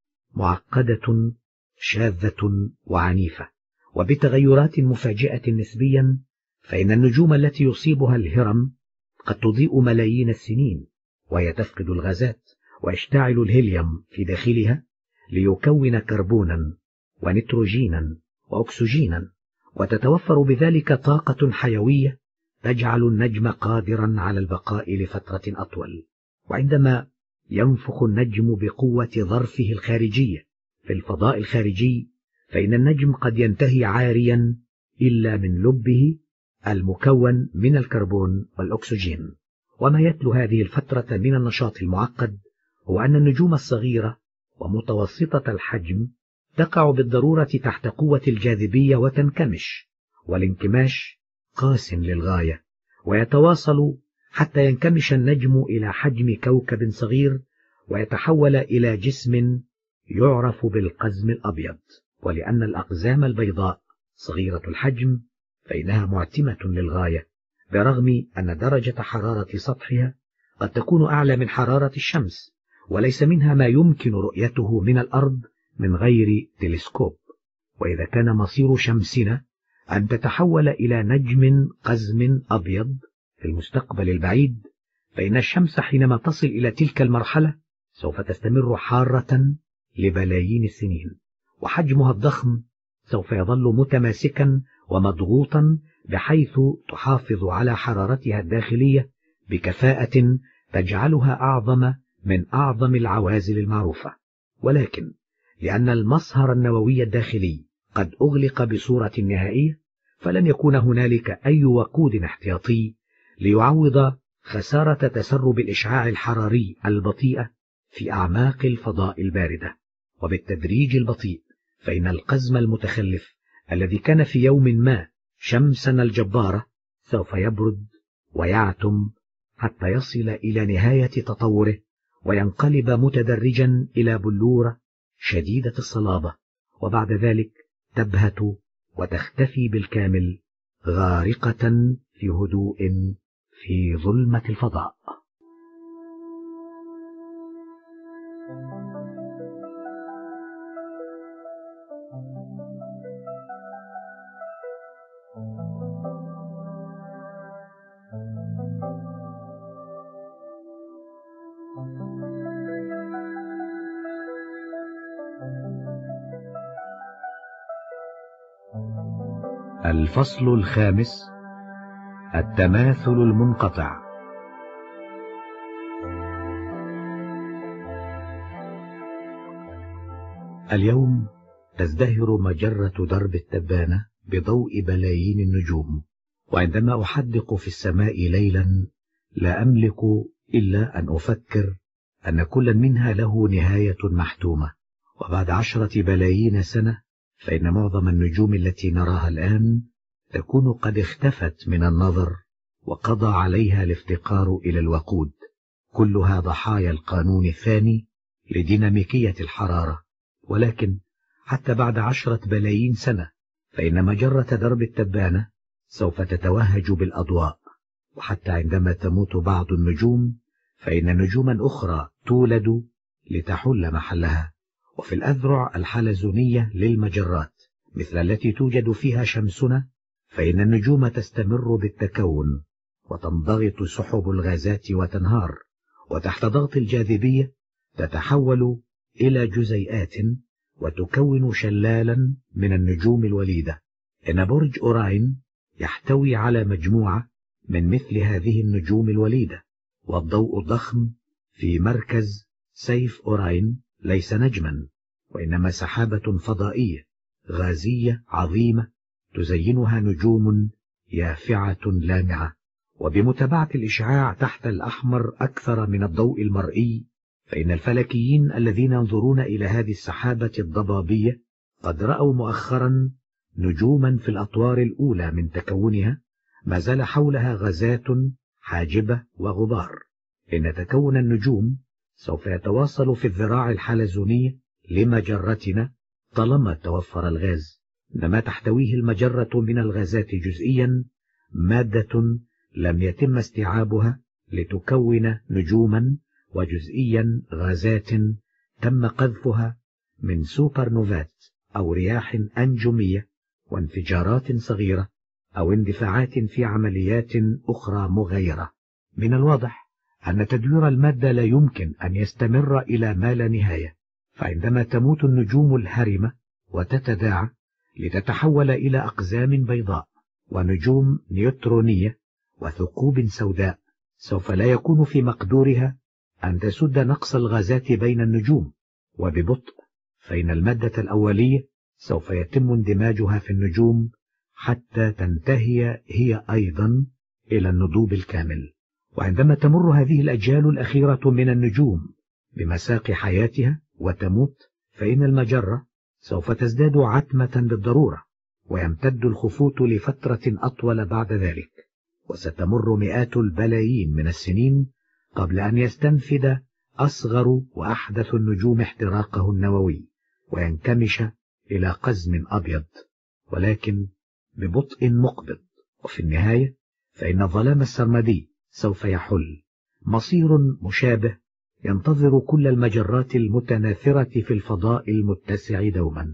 معقدة شاذة وعنيفة وبتغيرات مفاجئة نسبيا. فإن النجوم التي يصيبها الهرم قد تضيء ملايين السنين وهي تفقد الغازات ويشتعل الهيليوم في داخلها ليكون كربونا ونيتروجينا وأكسجينا، وتتوفر بذلك طاقة حيوية تجعل النجم قادرا على البقاء لفترة أطول. وعندما ينفخ النجم بقوة ظرفه الخارجية في الفضاء الخارجي فإن النجم قد ينتهي عاريا إلا من لبه المكون من الكربون والأكسجين. وما يتلو هذه الفترة من النشاط المعقد هو أن النجوم الصغيرة ومتوسطة الحجم تقع بالضرورة تحت قوة الجاذبية وتنكمش، والانكماش قاس للغاية، ويتواصل حتى ينكمش النجم إلى حجم كوكب صغير ويتحول إلى جسم يعرف بالقزم الأبيض. ولأن الأقزام البيضاء صغيرة الحجم فإنها معتمة للغاية، برغم أن درجة حرارة سطحها قد تكون أعلى من حرارة الشمس، وليس منها ما يمكن رؤيته من الأرض من غير تلسكوب. وإذا كان مصير شمسنا أن تتحول إلى نجم قزم أبيض في المستقبل البعيد، فإن الشمس حينما تصل إلى تلك المرحلة سوف تستمر حارة لبلايين السنين، وحجمها الضخم سوف يظل متماسكا ومضغوطا بحيث تحافظ على حرارتها الداخلية بكفاءة تجعلها أعظم من أعظم العوازل المعروفة. ولكن لأن المصهر النووي الداخلي قد أغلق بصورة نهائية، فلن يكون هنالك أي وقود احتياطي ليعوض خسارة تسرب الإشعاع الحراري البطيئة في أعماق الفضاء الباردة. وبالتدريج البطيء فإن القزم المتخلف الذي كان في يوم ما شمسنا الجبارة سوف يبرد ويعتم حتى يصل إلى نهاية تطوره وينقلب متدرجا إلى بلورة شديدة الصلابة، وبعد ذلك تبهت وتختفي بالكامل غارقة في هدوء في ظلمة الفضاء. الفصل الخامس: التماثل المنقطع. اليوم تزدهر مجرة درب التبانة بضوء بلايين النجوم، وعندما أحدق في السماء ليلا لا أملك إلا أن أفكر أن كل منها له نهاية محتومة، وبعد عشرة بلايين سنة فإن معظم النجوم التي نراها الآن تكون قد اختفت من النظر وقضى عليها الافتقار إلى الوقود، كلها ضحايا القانون الثاني لديناميكية الحرارة. ولكن حتى بعد عشرة بلايين سنة فإن مجرة درب التبانة سوف تتوهج بالأضواء، وحتى عندما تموت بعض النجوم فإن نجوما أخرى تولد لتحل محلها. وفي الأذرع الحلزونية للمجرات مثل التي توجد فيها شمسنا فإن النجوم تستمر بالتكون وتنضغط سحب الغازات وتنهار، وتحت ضغط الجاذبية تتحول إلى جزيئات وتكون شلالا من النجوم الوليدة. إن برج أوراين يحتوي على مجموعة من مثل هذه النجوم الوليدة، والضوء الضخم في مركز سيف أوراين ليس نجما، وإنما سحابة فضائية غازية عظيمة تزينها نجوم يافعة لامعة. وبمتابعة الإشعاع تحت الأحمر أكثر من الضوء المرئي فإن الفلكيين الذين ينظرون إلى هذه السحابة الضبابية قد رأوا مؤخرا نجوما في الأطوار الأولى من تكونها ما زال حولها غازات حاجبة وغبار. إن تكون النجوم سوف يتواصل في الذراع الحلزونية لمجرتنا طالما توفر الغاز، إنما تحتويه المجرة من الغازات جزئيا مادة لم يتم استيعابها لتكون نجوما، وجزئيا غازات تم قذفها من سوبر نوفات أو رياح أنجمية وانفجارات صغيرة أو اندفاعات في عمليات أخرى مغايرة. من الواضح أن تدوير المادة لا يمكن أن يستمر إلى ما لا نهاية، فعندما تموت النجوم الهرمة وتتداعى لتتحول إلى أقزام بيضاء ونجوم نيوترونية وثقوب سوداء سوف لا يكون في مقدورها أن تسد نقص الغازات بين النجوم، وببطء فإن المادة الأولية سوف يتم اندماجها في النجوم حتى تنتهي هي أيضا إلى النضوب الكامل. وعندما تمر هذه الأجيال الأخيرة من النجوم بمساق حياتها وتموت، فإن المجرة سوف تزداد عتمة بالضرورة، ويمتد الخفوت لفترة أطول بعد ذلك، وستمر مئات البلايين من السنين قبل أن يستنفد أصغر وأحدث النجوم احتراقه النووي وينكمش إلى قزم أبيض، ولكن ببطء مقبض. وفي النهاية فإن الظلام السرمدي سوف يحل، مصير مشابه ينتظر كل المجرات المتناثرة في الفضاء المتسع دوما.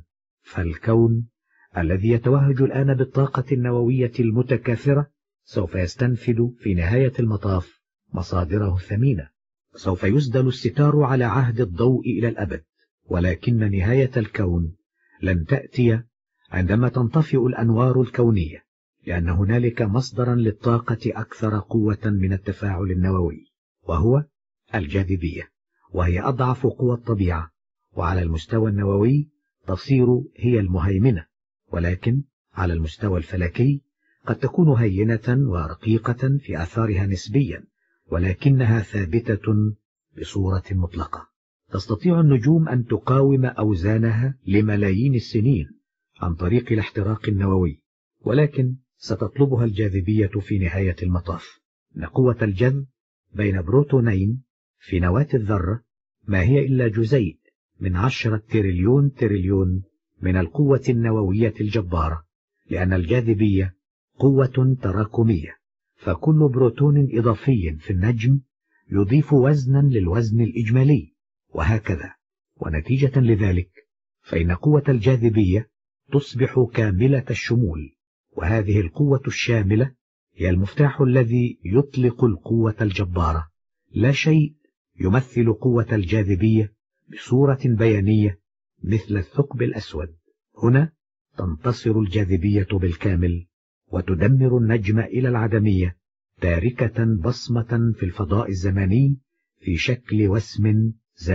فالكون الذي يتوهج الآن بالطاقة النووية المتكاثرة سوف يستنفد في نهاية المطاف مصادره الثمينة، سوف يسدل الستار على عهد الضوء إلى الأبد. ولكن نهاية الكون لن تأتي عندما تنطفئ الأنوار الكونية، لأن هنالك مصدرا للطاقة أكثر قوة من التفاعل النووي، وهو الجاذبية، وهي أضعف قوى الطبيعة، وعلى المستوى النووي تصير هي المهيمنة، ولكن على المستوى الفلكي قد تكون هينة ورقيقة في آثارها نسبيا، ولكنها ثابتة بصورة مطلقة. تستطيع النجوم أن تقاوم أوزانها لملايين السنين عن طريق الاحتراق النووي، ولكن ستطلبها الجاذبية في نهاية المطاف. إن قوة الجذب بين بروتونين في نواة الذرة ما هي إلا جزيء من عشرة تريليون تريليون من القوة النووية الجبارة، لأن الجاذبية قوة تراكمية، فكل بروتون إضافي في النجم يضيف وزنا للوزن الإجمالي، وهكذا. ونتيجة لذلك فإن قوة الجاذبية تصبح كاملة الشمول، وهذه القوة الشاملة هي المفتاح الذي يطلق القوة الجبارة. لا شيء يمثل قوة الجاذبية بصورة بيانية مثل الثقب الأسود. هنا تنتصر الجاذبية بالكامل وتدمر النجم إلى العدمية، تاركة بصمة في الفضاء الزماني في شكل وسم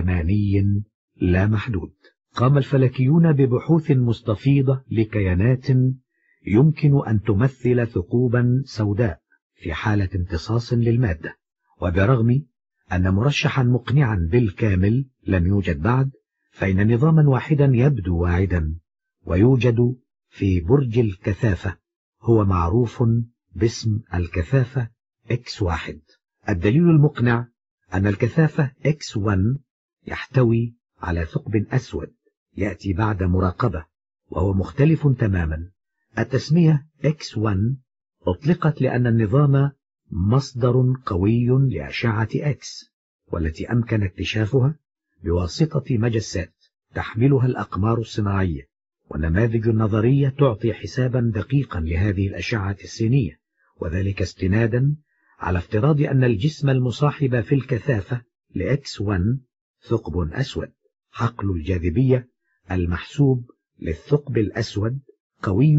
زماني لا محدود. قام الفلكيون ببحوث مستفيضة لكيانات يمكن أن تمثل ثقوبا سوداء في حالة امتصاص للمادة، وبرغم أن مرشحا مقنعا بالكامل لم يوجد بعد، فإن نظاما واحدا يبدو واعدا ويوجد في برج الكثافة، هو معروف باسم الكثافة إكس واحد. الدليل المقنع أن الكثافة إكس واحد يحتوي على ثقب أسود يأتي بعد مراقبة، وهو مختلف تماما. التسمية إكس واحد أطلقت لأن النظام مصدر قوي لأشعة إكس، والتي أمكن اكتشافها بواسطة مجسات تحملها الأقمار الصناعية، والنماذج النظرية تعطي حسابا دقيقا لهذه الأشعة السينية، وذلك استنادا على افتراض أن الجسم المصاحب في الكثافة لإكس واحد ثقب أسود. حقل الجاذبية المحسوب للثقب الأسود قوي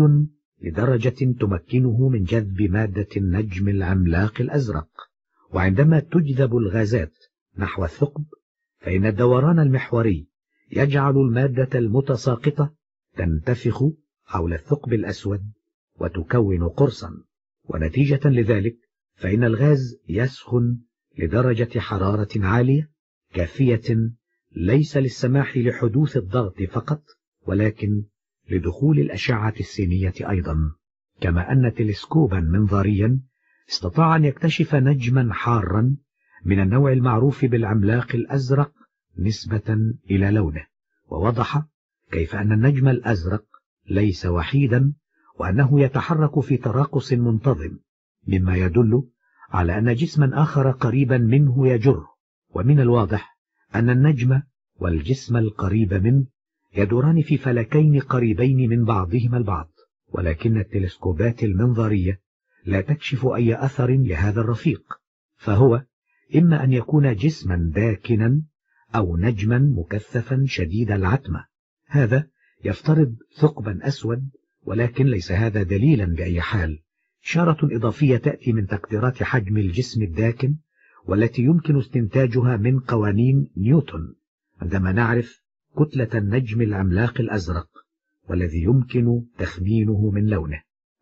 لدرجة تمكنه من جذب مادة النجم العملاق الأزرق، وعندما تجذب الغازات نحو الثقب فإن الدوران المحوري يجعل المادة المتساقطة تنتفخ حول الثقب الأسود وتكون قرصا، ونتيجة لذلك فإن الغاز يسخن لدرجة حرارة عالية كافية ليس للسماح لحدوث الضغط فقط، ولكن لدخول الأشعة السينية أيضا. كما أن تلسكوبا منظاريا استطاع أن يكتشف نجما حارا من النوع المعروف بالعملاق الأزرق نسبة إلى لونه، ووضح كيف أن النجم الأزرق ليس وحيدا، وأنه يتحرك في تراقص منتظم، مما يدل على أن جسما آخر قريبا منه يجره. ومن الواضح أن النجم والجسم القريب منه يدوران في فلكين قريبين من بعضهما البعض، ولكن التلسكوبات المنظرية لا تكشف أي أثر لهذا الرفيق، فهو إما أن يكون جسما داكنا أو نجما مكثفا شديد العتمة. هذا يفترض ثقبا أسود، ولكن ليس هذا دليلا بأي حال. إشارة إضافية تأتي من تقديرات حجم الجسم الداكن، والتي يمكن استنتاجها من قوانين نيوتن عندما نعرف كتلة النجم العملاق الأزرق والذي يمكن تخمينه من لونه.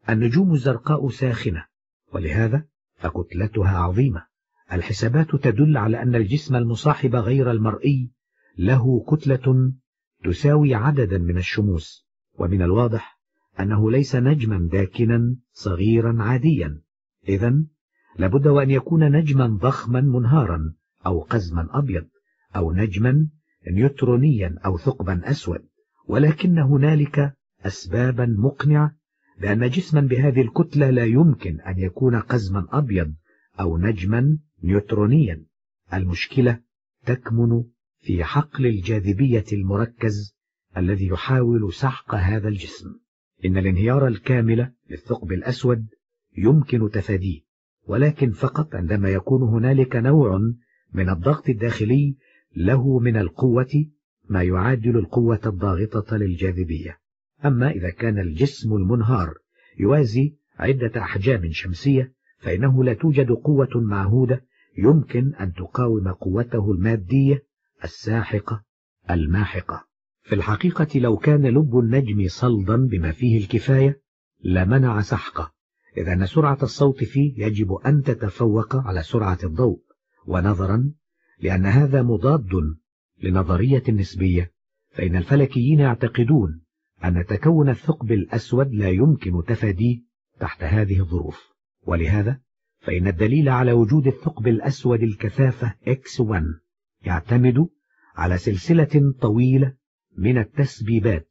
النجوم الزرقاء ساخنة، ولهذا فكتلتها عظيمة. الحسابات تدل على أن الجسم المصاحب غير المرئي له كتلة تساوي عددا من الشموس، ومن الواضح أنه ليس نجما داكنا صغيرا عاديا، إذن لابد وأن يكون نجما ضخما منهارا أو قزما أبيض أو نجما نيوترونيا أو ثقبا أسود. ولكن هنالك أسبابا مقنعة بأن جسما بهذه الكتلة لا يمكن أن يكون قزما أبيض أو نجما نيوترونيا. المشكلة تكمن في حقل الجاذبية المركز الذي يحاول سحق هذا الجسم. إن الانهيار الكامل للثقب الأسود يمكن تفاديه، ولكن فقط عندما يكون هنالك نوع من الضغط الداخلي له من القوة ما يعادل القوة الضاغطة للجاذبية. أما إذا كان الجسم المنهار يوازي عدة أحجام شمسية فإنه لا توجد قوة معهودة يمكن أن تقاوم قوته المادية الساحقة الماحقة. في الحقيقة لو كان لب النجم صلدا بما فيه الكفاية لمنع سحقه، إذ أن سرعة الصوت فيه يجب أن تتفوق على سرعة الضوء، ونظرا لأن هذا مضاد لنظرية النسبية فإن الفلكيين يعتقدون أن تكون الثقب الأسود لا يمكن تفاديه تحت هذه الظروف. ولهذا فإن الدليل على وجود الثقب الأسود الكثافة إكس واحد يعتمد على سلسلة طويلة من التسبيبات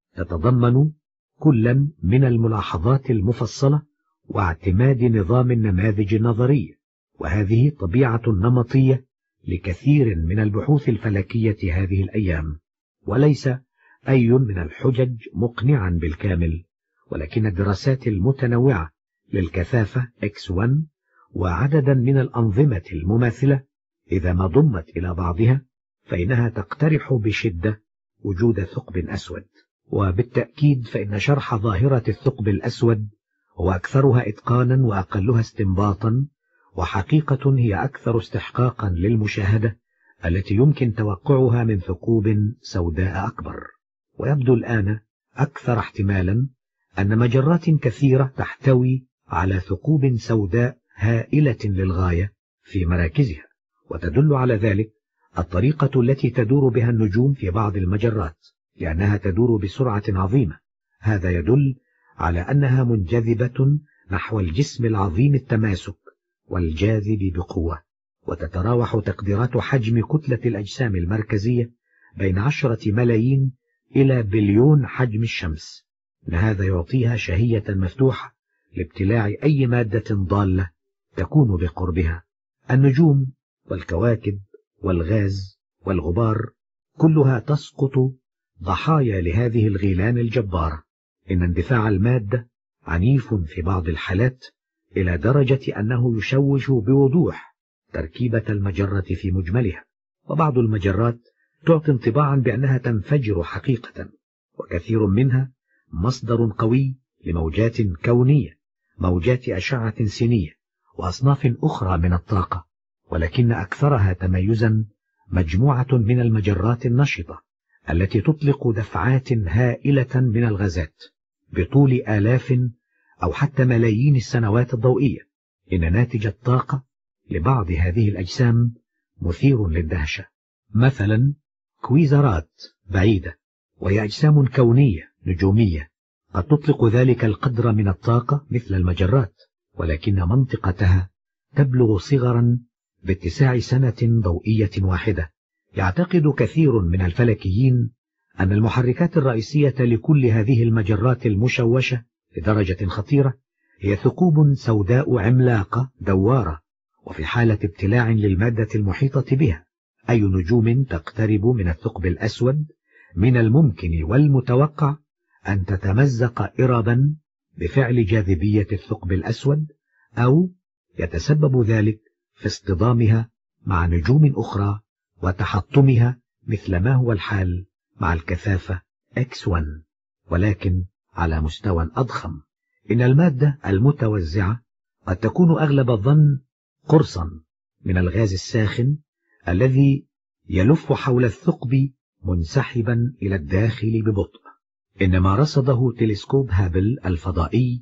تتضمن كلا من الملاحظات المفصلة واعتماد نظام النماذج النظرية، وهذه طبيعة نمطية لكثير من البحوث الفلكية هذه الأيام، وليس أي من الحجج مقنعا بالكامل، ولكن الدراسات المتنوعة للكثافة إكس واحد وعددا من الأنظمة المماثلة إذا ما ضمت إلى بعضها فإنها تقترح بشدة وجود ثقب أسود. وبالتأكيد فإن شرح ظاهرة الثقب الأسود هو أكثرها إتقانا وأقلها استنباطا، وحقيقة هي أكثر استحقاقا للمشاهدة التي يمكن توقعها من ثقوب سوداء أكبر. ويبدو الآن أكثر احتمالا أن مجرات كثيرة تحتوي على ثقوب سوداء هائلة للغاية في مراكزها، وتدل على ذلك الطريقة التي تدور بها النجوم في بعض المجرات، لأنها تدور بسرعة عظيمة. هذا يدل على أنها منجذبة نحو الجسم العظيم التماسك والجاذب بقوة، وتتراوح تقديرات حجم كتلة الأجسام المركزية بين عشرة ملايين إلى بليون حجم الشمس، إن هذا يعطيها شهية مفتوحة لابتلاع أي مادة ضالة تكون بقربها. النجوم والكواكب والغاز والغبار كلها تسقط ضحايا لهذه الغيلان الجبارة. إن اندفاع المادة عنيف في بعض الحالات إلى درجة أنه يشوش بوضوح تركيبة المجرة في مجملها، وبعض المجرات تعطي انطباعا بأنها تنفجر حقيقة، وكثير منها مصدر قوي لموجات كونية، موجات أشعة سينية وأصناف أخرى من الطاقة، ولكن أكثرها تميزا مجموعة من المجرات النشطة التي تطلق دفعات هائلة من الغازات بطول آلاف أو حتى ملايين السنوات الضوئية. إن ناتج الطاقة لبعض هذه الأجسام مثير للدهشة، مثلا كويزرات بعيدة، وهي أجسام كونية نجومية قد تطلق ذلك القدر من الطاقة مثل المجرات، ولكن منطقتها تبلغ صغرا باتساع سنة ضوئية واحدة. يعتقد كثير من الفلكيين أن المحركات الرئيسية لكل هذه المجرات المشوشة لدرجة خطيرة هي ثقوب سوداء عملاقة دوارة، وفي حالة ابتلاع للمادة المحيطة بها أي نجوم تقترب من الثقب الأسود من الممكن والمتوقع أن تتمزق إربا بفعل جاذبية الثقب الأسود، أو يتسبب ذلك في اصطدامها مع نجوم أخرى وتحطمها مثل ما هو الحال مع الكثافة إكس واحد، ولكن على مستوى أضخم. إن المادة المتوزعة قد تكون أغلب الظن قرصا من الغاز الساخن الذي يلف حول الثقب منسحبا إلى الداخل ببطء. إن ما رصده تلسكوب هابل الفضائي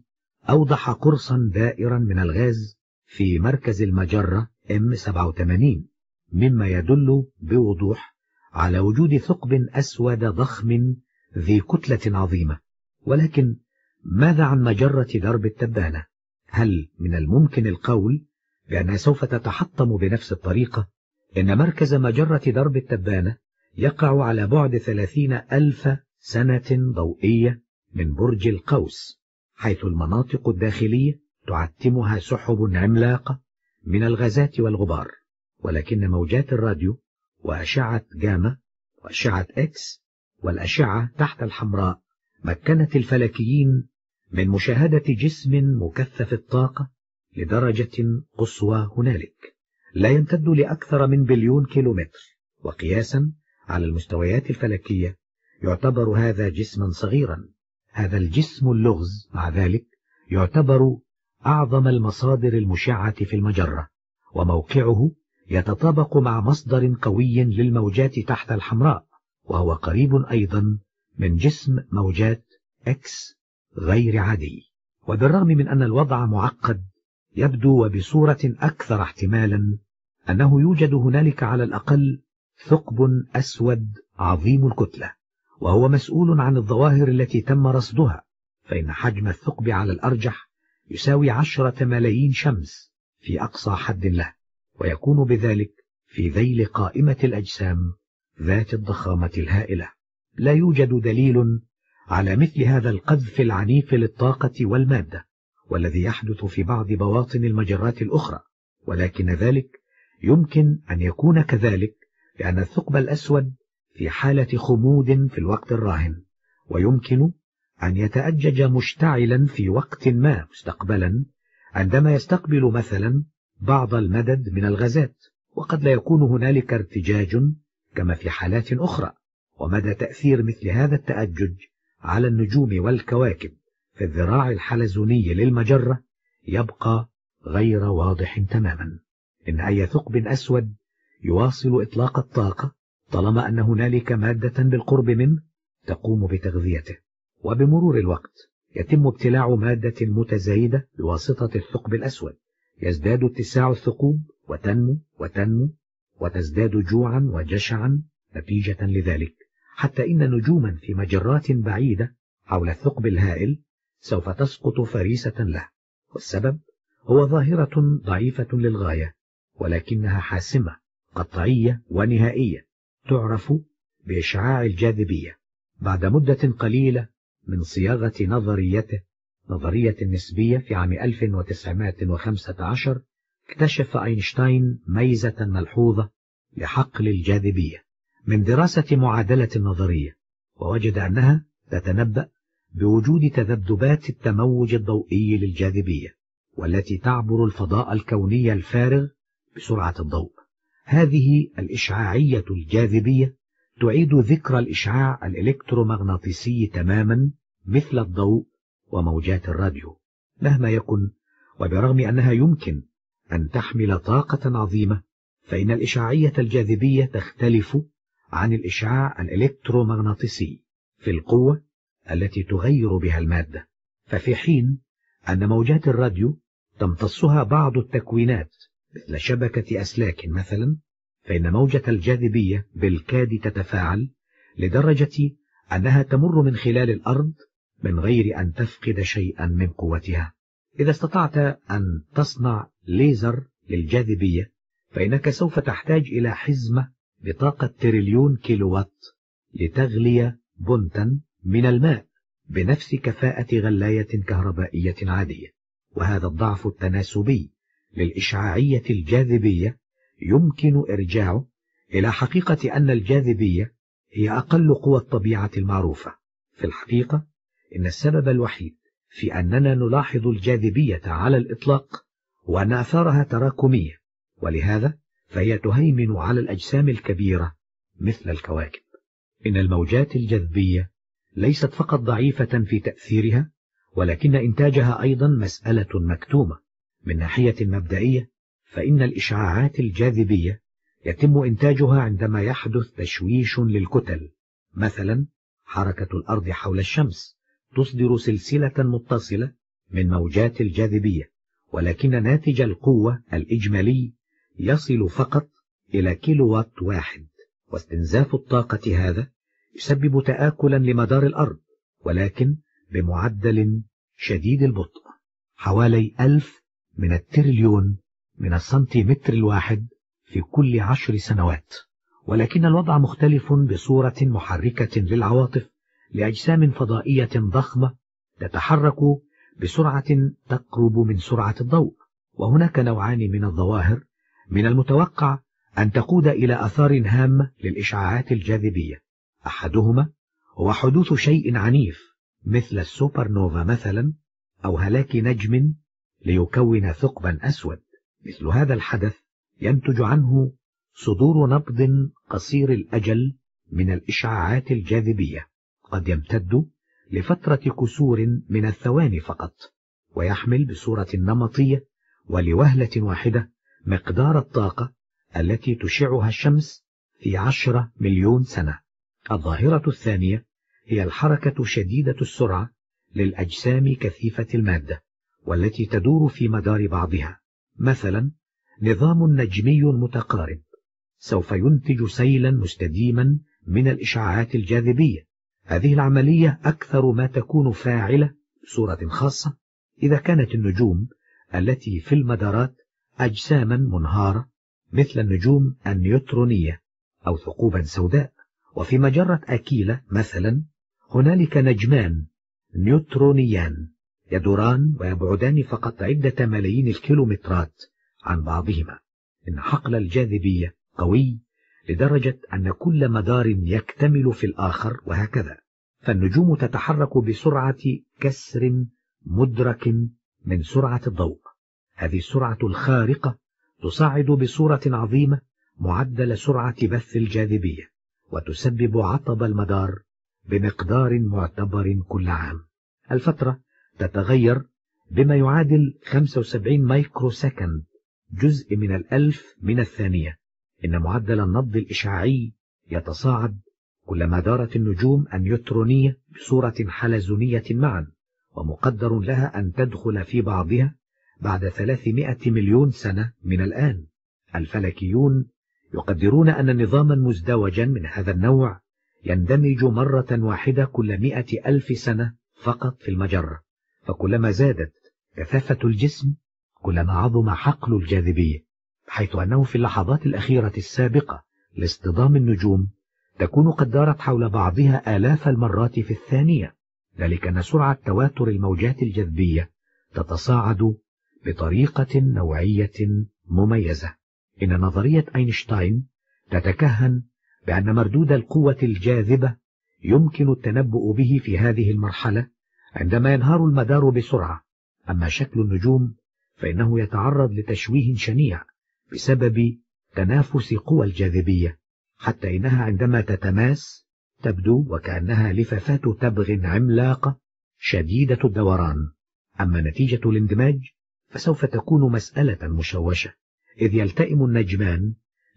أوضح قرصا دائرا من الغاز في مركز المجرة إم سبعة وثمانين، مما يدل بوضوح على وجود ثقب أسود ضخم ذي كتلة عظيمة. ولكن ماذا عن مجرة درب التبانة؟ هل من الممكن القول بأنها سوف تتحطم بنفس الطريقة؟ إن مركز مجرة درب التبانة يقع على بعد ثلاثين ألف سنة ضوئية من برج القوس، حيث المناطق الداخلية تعتمها سحب عملاقة من الغازات والغبار. ولكن موجات الراديو وأشعة جاما وأشعة إكس والأشعة تحت الحمراء مكنت الفلكيين من مشاهدة جسم مكثف الطاقة لدرجة قصوى هنالك لا يمتد لأكثر من بليون كيلومتر، وقياسا على المستويات الفلكية يعتبر هذا جسما صغيرا. هذا الجسم اللغز مع ذلك يعتبر أعظم المصادر المشعة في المجرة، وموقعه يتطابق مع مصدر قوي للموجات تحت الحمراء، وهو قريب أيضا من جسم موجات إكس غير عادي. وبالرغم من أن الوضع معقد، يبدو وبصورة أكثر احتمالا أنه يوجد هنالك على الأقل ثقب أسود عظيم الكتلة، وهو مسؤول عن الظواهر التي تم رصدها، فإن حجم الثقب على الأرجح يساوي عشرة ملايين شمس في أقصى حد له، ويكون بذلك في ذيل قائمة الأجسام ذات الضخامة الهائلة. لا يوجد دليل على مثل هذا القذف العنيف للطاقة والمادة والذي يحدث في بعض بواطن المجرات الأخرى، ولكن ذلك يمكن أن يكون كذلك لأن الثقب الأسود في حالة خمود في الوقت الراهن، ويمكن أن يتأجج مشتعلا في وقت ما مستقبلا عندما يستقبل مثلا بعض المدد من الغازات، وقد لا يكون هنالك ارتجاج كما في حالات أخرى. ومدى تأثير مثل هذا التأجج على النجوم والكواكب في الذراع الحلزوني للمجرة يبقى غير واضح تماما. إن أي ثقب أسود يواصل إطلاق الطاقة طالما أن هنالك مادة بالقرب منه تقوم بتغذيته، وبمرور الوقت يتم ابتلاع مادة متزايدة بواسطة الثقب الأسود، يزداد اتساع الثقوب وتنمو وتنمو وتزداد جوعا وجشعا نتيجة لذلك، حتى إن نجوما في مجرات بعيدة حول الثقب الهائل سوف تسقط فريسة له. والسبب هو ظاهرة ضعيفة للغاية، ولكنها حاسمة قطعية ونهائية، تعرف بإشعاع الجاذبية. بعد مدة قليلة من صياغة نظريته نظرية النسبية في عام ألف وتسعمائة وخمسة عشر، اكتشف أينشتاين ميزة ملحوظة لحقل الجاذبية من دراسة معادلة النظرية، ووجد أنها تتنبأ بوجود تذبذبات التموج الضوئي للجاذبية والتي تعبر الفضاء الكوني الفارغ بسرعة الضوء. هذه الإشعاعية الجاذبية تعيد ذكر الإشعاع الإلكترومغناطيسي تماما مثل الضوء وموجات الراديو. مهما يكن، وبرغم أنها يمكن أن تحمل طاقة عظيمة، فإن الإشعاعية الجاذبية تختلف عن الإشعاع الإلكترومغناطيسي في القوة التي تغير بها المادة. ففي حين أن موجات الراديو تمتصها بعض التكوينات مثل شبكة أسلاك مثلا، فإن موجة الجاذبية بالكاد تتفاعل لدرجة أنها تمر من خلال الأرض من غير أن تفقد شيئا من قوتها. إذا استطعت أن تصنع ليزر للجاذبية فإنك سوف تحتاج إلى حزمة بطاقة تريليون كيلووات لتغلي بنتا من الماء بنفس كفاءة غلاية كهربائية عادية. وهذا الضعف التناسبي للإشعاعية الجاذبية يمكن إرجاعه إلى حقيقة أن الجاذبية هي أقل قوى الطبيعة المعروفة. في الحقيقة إن السبب الوحيد في أننا نلاحظ الجاذبية على الإطلاق هو أن آثارها تراكمية، ولهذا فهي تهيمن على الأجسام الكبيرة مثل الكواكب. إن الموجات الجاذبية ليست فقط ضعيفة في تأثيرها، ولكن إنتاجها أيضا مسألة مكتومة. من ناحية مبدئية فإن الإشعاعات الجاذبية يتم إنتاجها عندما يحدث تشويش للكتل، مثلا حركة الأرض حول الشمس تصدر سلسلة متصلة من موجات الجاذبية، ولكن ناتج القوة الإجمالي يصل فقط إلى كيلو وات واحد، واستنزاف الطاقة هذا يسبب تآكلا لمدار الأرض، ولكن بمعدل شديد البطء، حوالي ألف من التريليون من السنتيمتر الواحد في كل عشر سنوات. ولكن الوضع مختلف بصورة محركة للعواطف لأجسام فضائية ضخمة تتحرك بسرعة تقرب من سرعة الضوء. وهناك نوعان من الظواهر من المتوقع أن تقود إلى آثار هامة للإشعاعات الجاذبية. أحدهما هو حدوث شيء عنيف مثل السوبر نوفا مثلا، أو هلاك نجم ليكون ثقبا أسود. مثل هذا الحدث ينتج عنه صدور نبض قصير الأجل من الإشعاعات الجاذبية، قد يمتد لفترة كسور من الثواني فقط، ويحمل بصورة نمطية ولوهلة واحدة مقدار الطاقة التي تشعها الشمس في عشرة مليون سنة. الظاهرة الثانية هي الحركة شديدة السرعة للأجسام كثيفة المادة والتي تدور في مدار بعضها. مثلا نظام نجمي متقارب سوف ينتج سيلا مستديما من الإشعاعات الجاذبية. هذه العملية أكثر ما تكون فاعلة بصورة خاصة إذا كانت النجوم التي في المدارات أجساما منهارة مثل النجوم النيوترونية أو ثقوبا سوداء. وفي مجرة أكيلة مثلا هنالك نجمان نيوترونيان يدوران ويبعدان فقط عدة ملايين الكيلومترات عن بعضهما. إن حقل الجاذبية قوي لدرجة أن كل مدار يكتمل في الآخر، وهكذا. فالنجوم تتحرك بسرعة كسر مدرك من سرعة الضوء. هذه السرعة الخارقة تصعد بصورة عظيمة معدل سرعة بث الجاذبية، وتسبب عطب المدار بمقدار معتبر كل عام. الفترة تتغير بما يعادل خمسة وسبعين مايكرو سكند، جزء من الألف من الثانية. إن معدل النبض الإشعاعي يتصاعد كلما دارت النجوم النيوترونية بصورة حلزونية معا، ومقدر لها أن تدخل في بعضها بعد ثلاثمائة مليون سنة من الآن. الفلكيون يقدرون أن نظاما مزدوجا من هذا النوع يندمج مرة واحدة كل مئة ألف سنة فقط في المجرة، فكلما زادت كثافة الجسم كلما عظم حقل الجاذبية، بحيث أنه في اللحظات الأخيرة السابقة لاصطدام النجوم تكون قد دارت حول بعضها آلاف المرات في الثانية، ذلك أن سرعة تواتر الموجات الجاذبية تتصاعد بطريقة نوعية مميزة. إن نظرية أينشتاين تتكهن بأن مردود القوة الجاذبة يمكن التنبؤ به في هذه المرحلة عندما ينهار المدار بسرعة. أما شكل النجوم فإنه يتعرض لتشويه شنيع بسبب تنافس قوى الجاذبية، حتى إنها عندما تتماس تبدو وكأنها لفافات تبغ عملاقة شديدة الدوران. أما نتيجة الاندماج فسوف تكون مسألة مشوشة، إذ يلتئم النجمان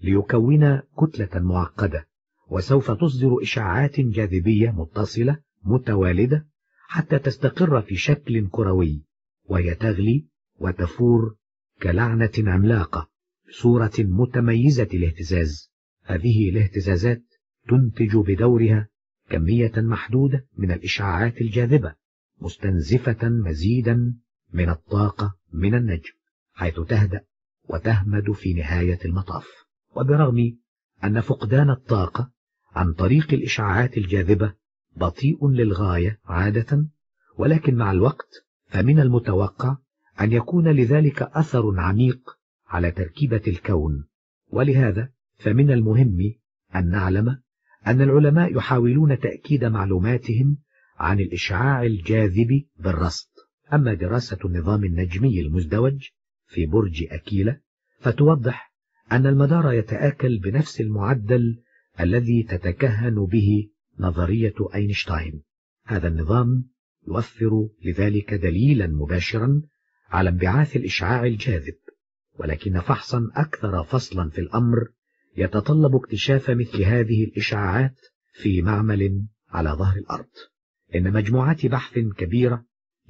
ليكونا كتلة معقدة، وسوف تصدر إشعاعات جاذبية متصلة متوالدة حتى تستقر في شكل كروي، وهي تغلي وتفور كلعنة عملاقة بصورة متميزة الاهتزاز. هذه الاهتزازات تنتج بدورها كمية محدودة من الإشعاعات الجاذبة، مستنزفة مزيدا من الطاقة من النجم، حيث تهدأ وتهمد في نهاية المطاف. وبرغم أن فقدان الطاقة عن طريق الإشعاعات الجاذبة بطيء للغاية عادة، ولكن مع الوقت فمن المتوقع أن يكون لذلك أثر عميق على تركيبة الكون. ولهذا فمن المهم أن نعلم أن العلماء يحاولون تأكيد معلوماتهم عن الإشعاع الجاذب بالرصد. أما دراسة النظام النجمي المزدوج في برج أكيلة فتوضح أن المدار يتآكل بنفس المعدل الذي تتكهن به نظرية أينشتاين. هذا النظام يوفر لذلك دليلا مباشرا على انبعاث الإشعاع الجاذب، ولكن فحصا أكثر فصلا في الأمر يتطلب اكتشاف مثل هذه الإشعاعات في معمل على ظهر الأرض. إن مجموعات بحث كبيرة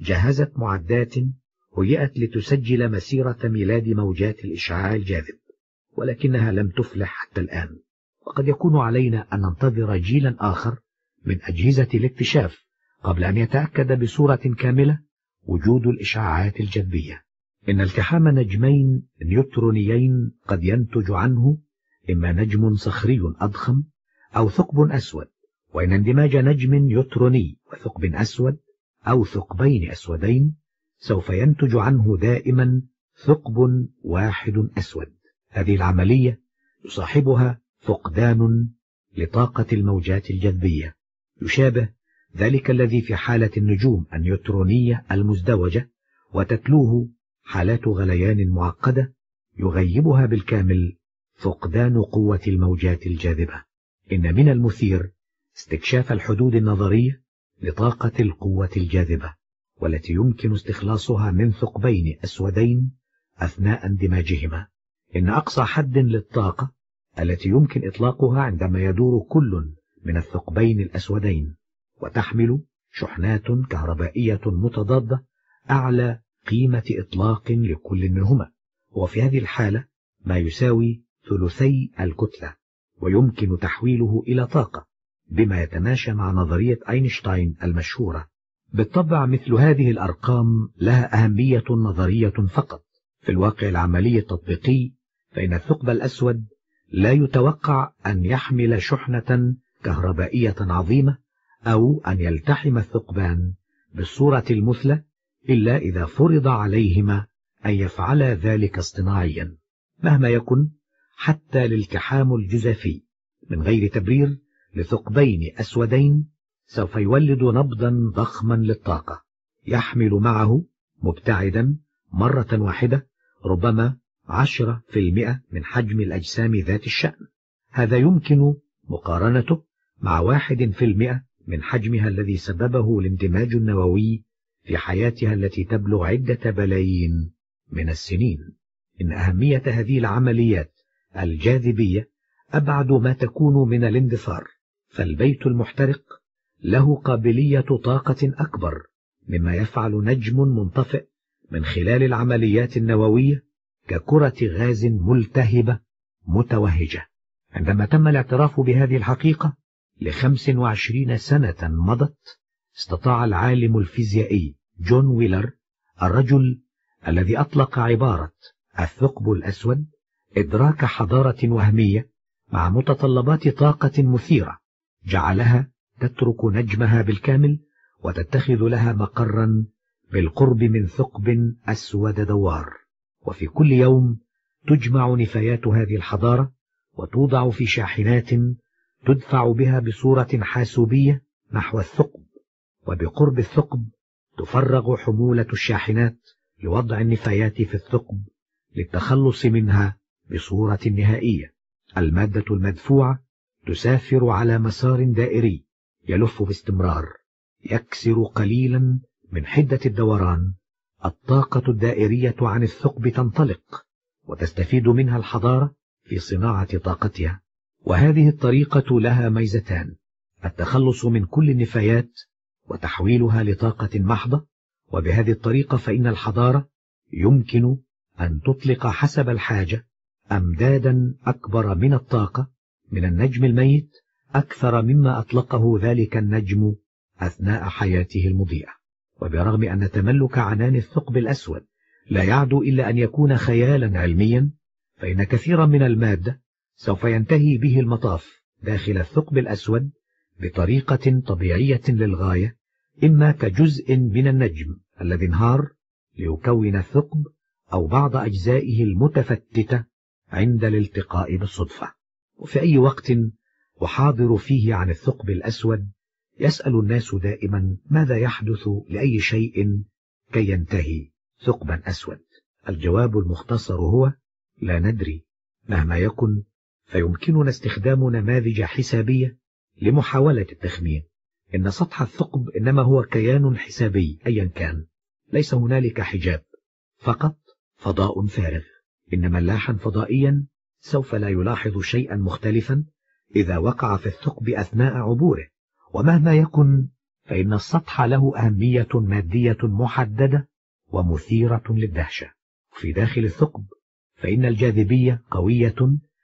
جهزت معدات هيئت لتسجل مسيرة ميلاد موجات الإشعاع الجاذب، ولكنها لم تفلح حتى الآن. وقد يكون علينا أن ننتظر جيلا آخر من أجهزة الاكتشاف قبل أن يتأكد بصورة كاملة وجود الإشعاعات الجاذبية. إن التحام نجمين نيوترونيين قد ينتج عنه إما نجم صخري أضخم أو ثقب أسود، وإن اندماج نجم نيوتروني وثقب أسود أو ثقبين أسودين سوف ينتج عنه دائما ثقب واحد أسود. هذه العملية يصاحبها فقدان لطاقة الموجات الجاذبية، يشابه ذلك الذي في حالة النجوم النيوترونية المزدوجة، وتتلوه حالات غليان معقدة يغيبها بالكامل فقدان قوة الموجات الجاذبة. إن من المثير استكشاف الحدود النظرية لطاقة القوة الجاذبة، والتي يمكن استخلاصها من ثقبين أسودين أثناء اندماجهما. إن أقصى حد للطاقة التي يمكن إطلاقها عندما يدور كل من الثقبين الأسودين وتحمل شحنات كهربائية متضادة أعلى قيمة إطلاق لكل منهما، وفي هذه الحالة ما يساوي ثلثي الكتلة، ويمكن تحويله إلى طاقة بما يتماشى مع نظرية أينشتاين المشهورة. بالطبع مثل هذه الأرقام لها أهمية نظرية فقط. في الواقع العملي التطبيقي فإن الثقب الأسود لا يتوقع أن يحمل شحنة كهربائية عظيمة أو أن يلتحم الثقبان بالصورة المثلى إلا إذا فرض عليهما أن يفعلا ذلك اصطناعيا. مهما يكن، حتى الالتحام الجزافي من غير تبرير لثقبين أسودين سوف يولد نبضا ضخما للطاقة يحمل معه مبتعدا مرة واحدة ربما عشرة في المئة من حجم الأجسام ذات الشأن. هذا يمكن مقارنته مع واحد في المئة من حجمها الذي سببه الاندماج النووي في حياتها التي تبلغ عدة بلايين من السنين. إن أهمية هذه العمليات الجاذبية أبعد ما تكون من الاندثار، فالبيت المحترق له قابلية طاقة أكبر مما يفعل نجم منطفئ من خلال العمليات النووية ككرة غاز ملتهبة متوهجة. عندما تم الاعتراف بهذه الحقيقة لخمس وعشرين سنة مضت، استطاع العالم الفيزيائي جون ويلر، الرجل الذي أطلق عبارة الثقب الأسود، إدراك حضارة وهمية مع متطلبات طاقة مثيرة جعلها تترك نجمها بالكامل وتتخذ لها مقرا بالقرب من ثقب أسود دوار. وفي كل يوم تجمع نفايات هذه الحضارة وتوضع في شاحنات تدفع بها بصورة حاسوبية نحو الثقب، وبقرب الثقب تفرغ حمولة الشاحنات لوضع النفايات في الثقب للتخلص منها بصورة نهائية. المادة المدفوعة تسافر على مسار دائري يلف باستمرار، يكسر قليلا من حدة الدوران. الطاقة الدائرية عن الثقب تنطلق وتستفيد منها الحضارة في صناعة طاقتها. وهذه الطريقة لها ميزتان: التخلص من كل النفايات وتحويلها لطاقة محضة. وبهذه الطريقة فإن الحضارة يمكن أن تطلق حسب الحاجة أمدادا أكبر من الطاقة من النجم الميت، أكثر مما أطلقه ذلك النجم أثناء حياته المضيئة. وبرغم أن تملك عنان الثقب الأسود لا يعدو إلا أن يكون خيالا علميا، فإن كثيرا من المادة سوف ينتهي به المطاف داخل الثقب الأسود بطريقة طبيعية للغاية، إما كجزء من النجم الذي انهار ليكون الثقب، أو بعض أجزائه المتفتتة عند الالتقاء بالصدفة. وفي أي وقت أحاضر فيه عن الثقب الأسود يسأل الناس دائما ماذا يحدث لأي شيء كي ينتهي ثقبا أسود؟ الجواب المختصر هو لا ندري. مهما يكن فيمكننا استخدام نماذج حسابية لمحاولة التخمين. إن سطح الثقب إنما هو كيان حسابي أيا كان، ليس هنالك حجاب، فقط فضاء فارغ. إن ملاحا فضائيا سوف لا يلاحظ شيئا مختلفا إذا وقع في الثقب أثناء عبوره. ومهما يكن فإن السطح له أهمية مادية محددة ومثيرة للدهشة. في داخل الثقب فإن الجاذبية قوية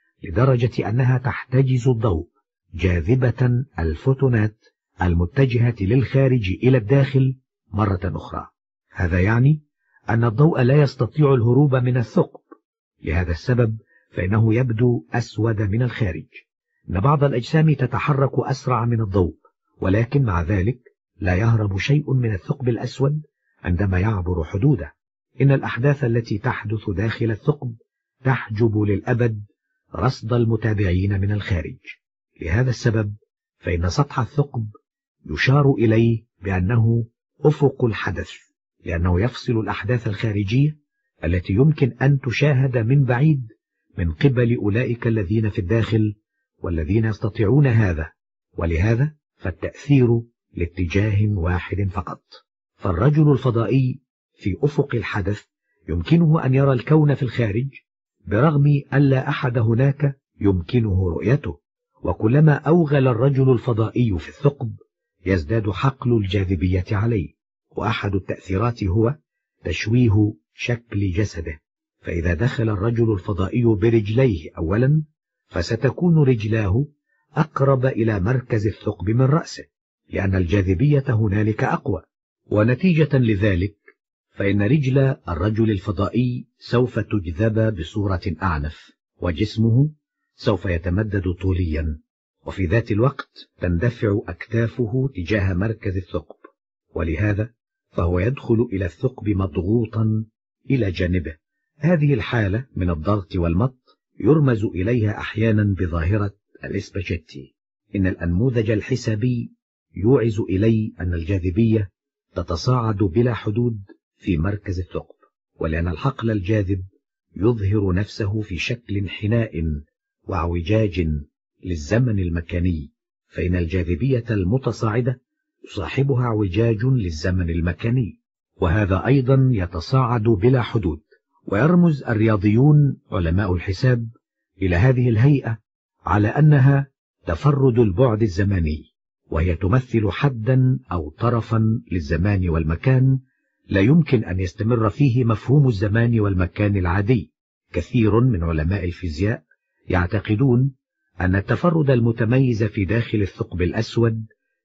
لدرجة أنها تحتجز الضوء، جاذبة الفوتونات المتجهة للخارج إلى الداخل مرة أخرى. هذا يعني أن الضوء لا يستطيع الهروب من الثقب. لهذا السبب فإنه يبدو أسود من الخارج. إن بعض الأجسام تتحرك أسرع من الضوء، ولكن مع ذلك لا يهرب شيء من الثقب الأسود عندما يعبر حدوده. إن الأحداث التي تحدث داخل الثقب تحجب للأبد رصد المتابعين من الخارج. لهذا السبب فإن سطح الثقب يشار إليه بأنه أفق الحدث، لأنه يفصل الأحداث الخارجية التي يمكن أن تشاهد من بعيد من قبل أولئك الذين في الداخل والذين يستطيعون هذا، ولهذا فالتأثير لاتجاه واحد فقط. فالرجل الفضائي في أفق الحدث يمكنه أن يرى الكون في الخارج برغم أن لا أحد هناك يمكنه رؤيته. وكلما أوغل الرجل الفضائي في الثقب يزداد حقل الجاذبية عليه، وأحد التأثيرات هو تشويه شكل جسده. فإذا دخل الرجل الفضائي برجليه أولا فستكون رجلاه أقرب إلى مركز الثقب من رأسه، لأن الجاذبية هنالك أقوى. ونتيجة لذلك فإن رجل الرجل الفضائي سوف تجذب بصورة أعنف، وجسمه سوف يتمدد طوليا، وفي ذات الوقت تندفع أكتافه تجاه مركز الثقب، ولهذا فهو يدخل إلى الثقب مضغوطا إلى جانبه. هذه الحالة من الضغط والمط يرمز إليها أحيانا بظاهرة الإسباجيتي. إن الأنموذج الحسابي يوعز إلي أن الجاذبية تتصاعد بلا حدود في مركز الثقب، ولأن الحقل الجاذب يظهر نفسه في شكل انحناء واعوجاج للزمن المكاني، فإن الجاذبية المتصاعدة يصاحبها اعوجاج للزمن المكاني، وهذا أيضا يتصاعد بلا حدود. ويرمز الرياضيون علماء الحساب إلى هذه الهيئة على أنها تفرد البعد الزماني، وهي تمثل حدا أو طرفا للزمان والمكان لا يمكن أن يستمر فيه مفهوم الزمان والمكان العادي. كثير من علماء الفيزياء يعتقدون أن التفرد المتميز في داخل الثقب الأسود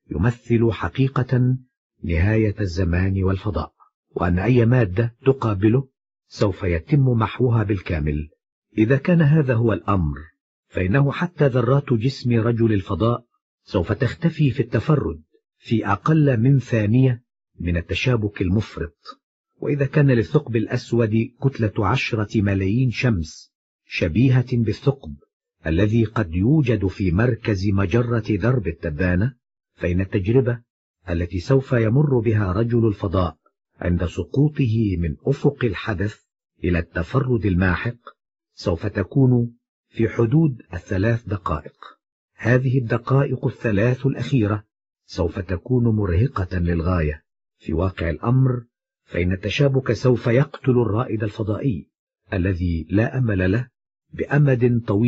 يمثل حقيقة نهاية الزمان والفضاء، وأن أي مادة تقابله سوف يتم محوها بالكامل. إذا كان هذا هو الأمر فإنه حتى ذرات جسم رجل الفضاء سوف تختفي في التفرد في أقل من ثانية من التشابك المفرط. وإذا كان للثقب الأسود كتلة عشرة ملايين شمس شبيهة بالثقب الذي قد يوجد في مركز مجرة درب التبانة، فإن التجربة التي سوف يمر بها رجل الفضاء عند سقوطه من أفق الحدث إلى التفرد الماحق سوف تكون في حدود الثلاث دقائق. هذه الدقائق الثلاث الأخيرة سوف تكون مرهقة للغاية. في واقع الأمر فإن التشابك سوف يقتل الرائد الفضائي الذي لا أمل له بأمد طويل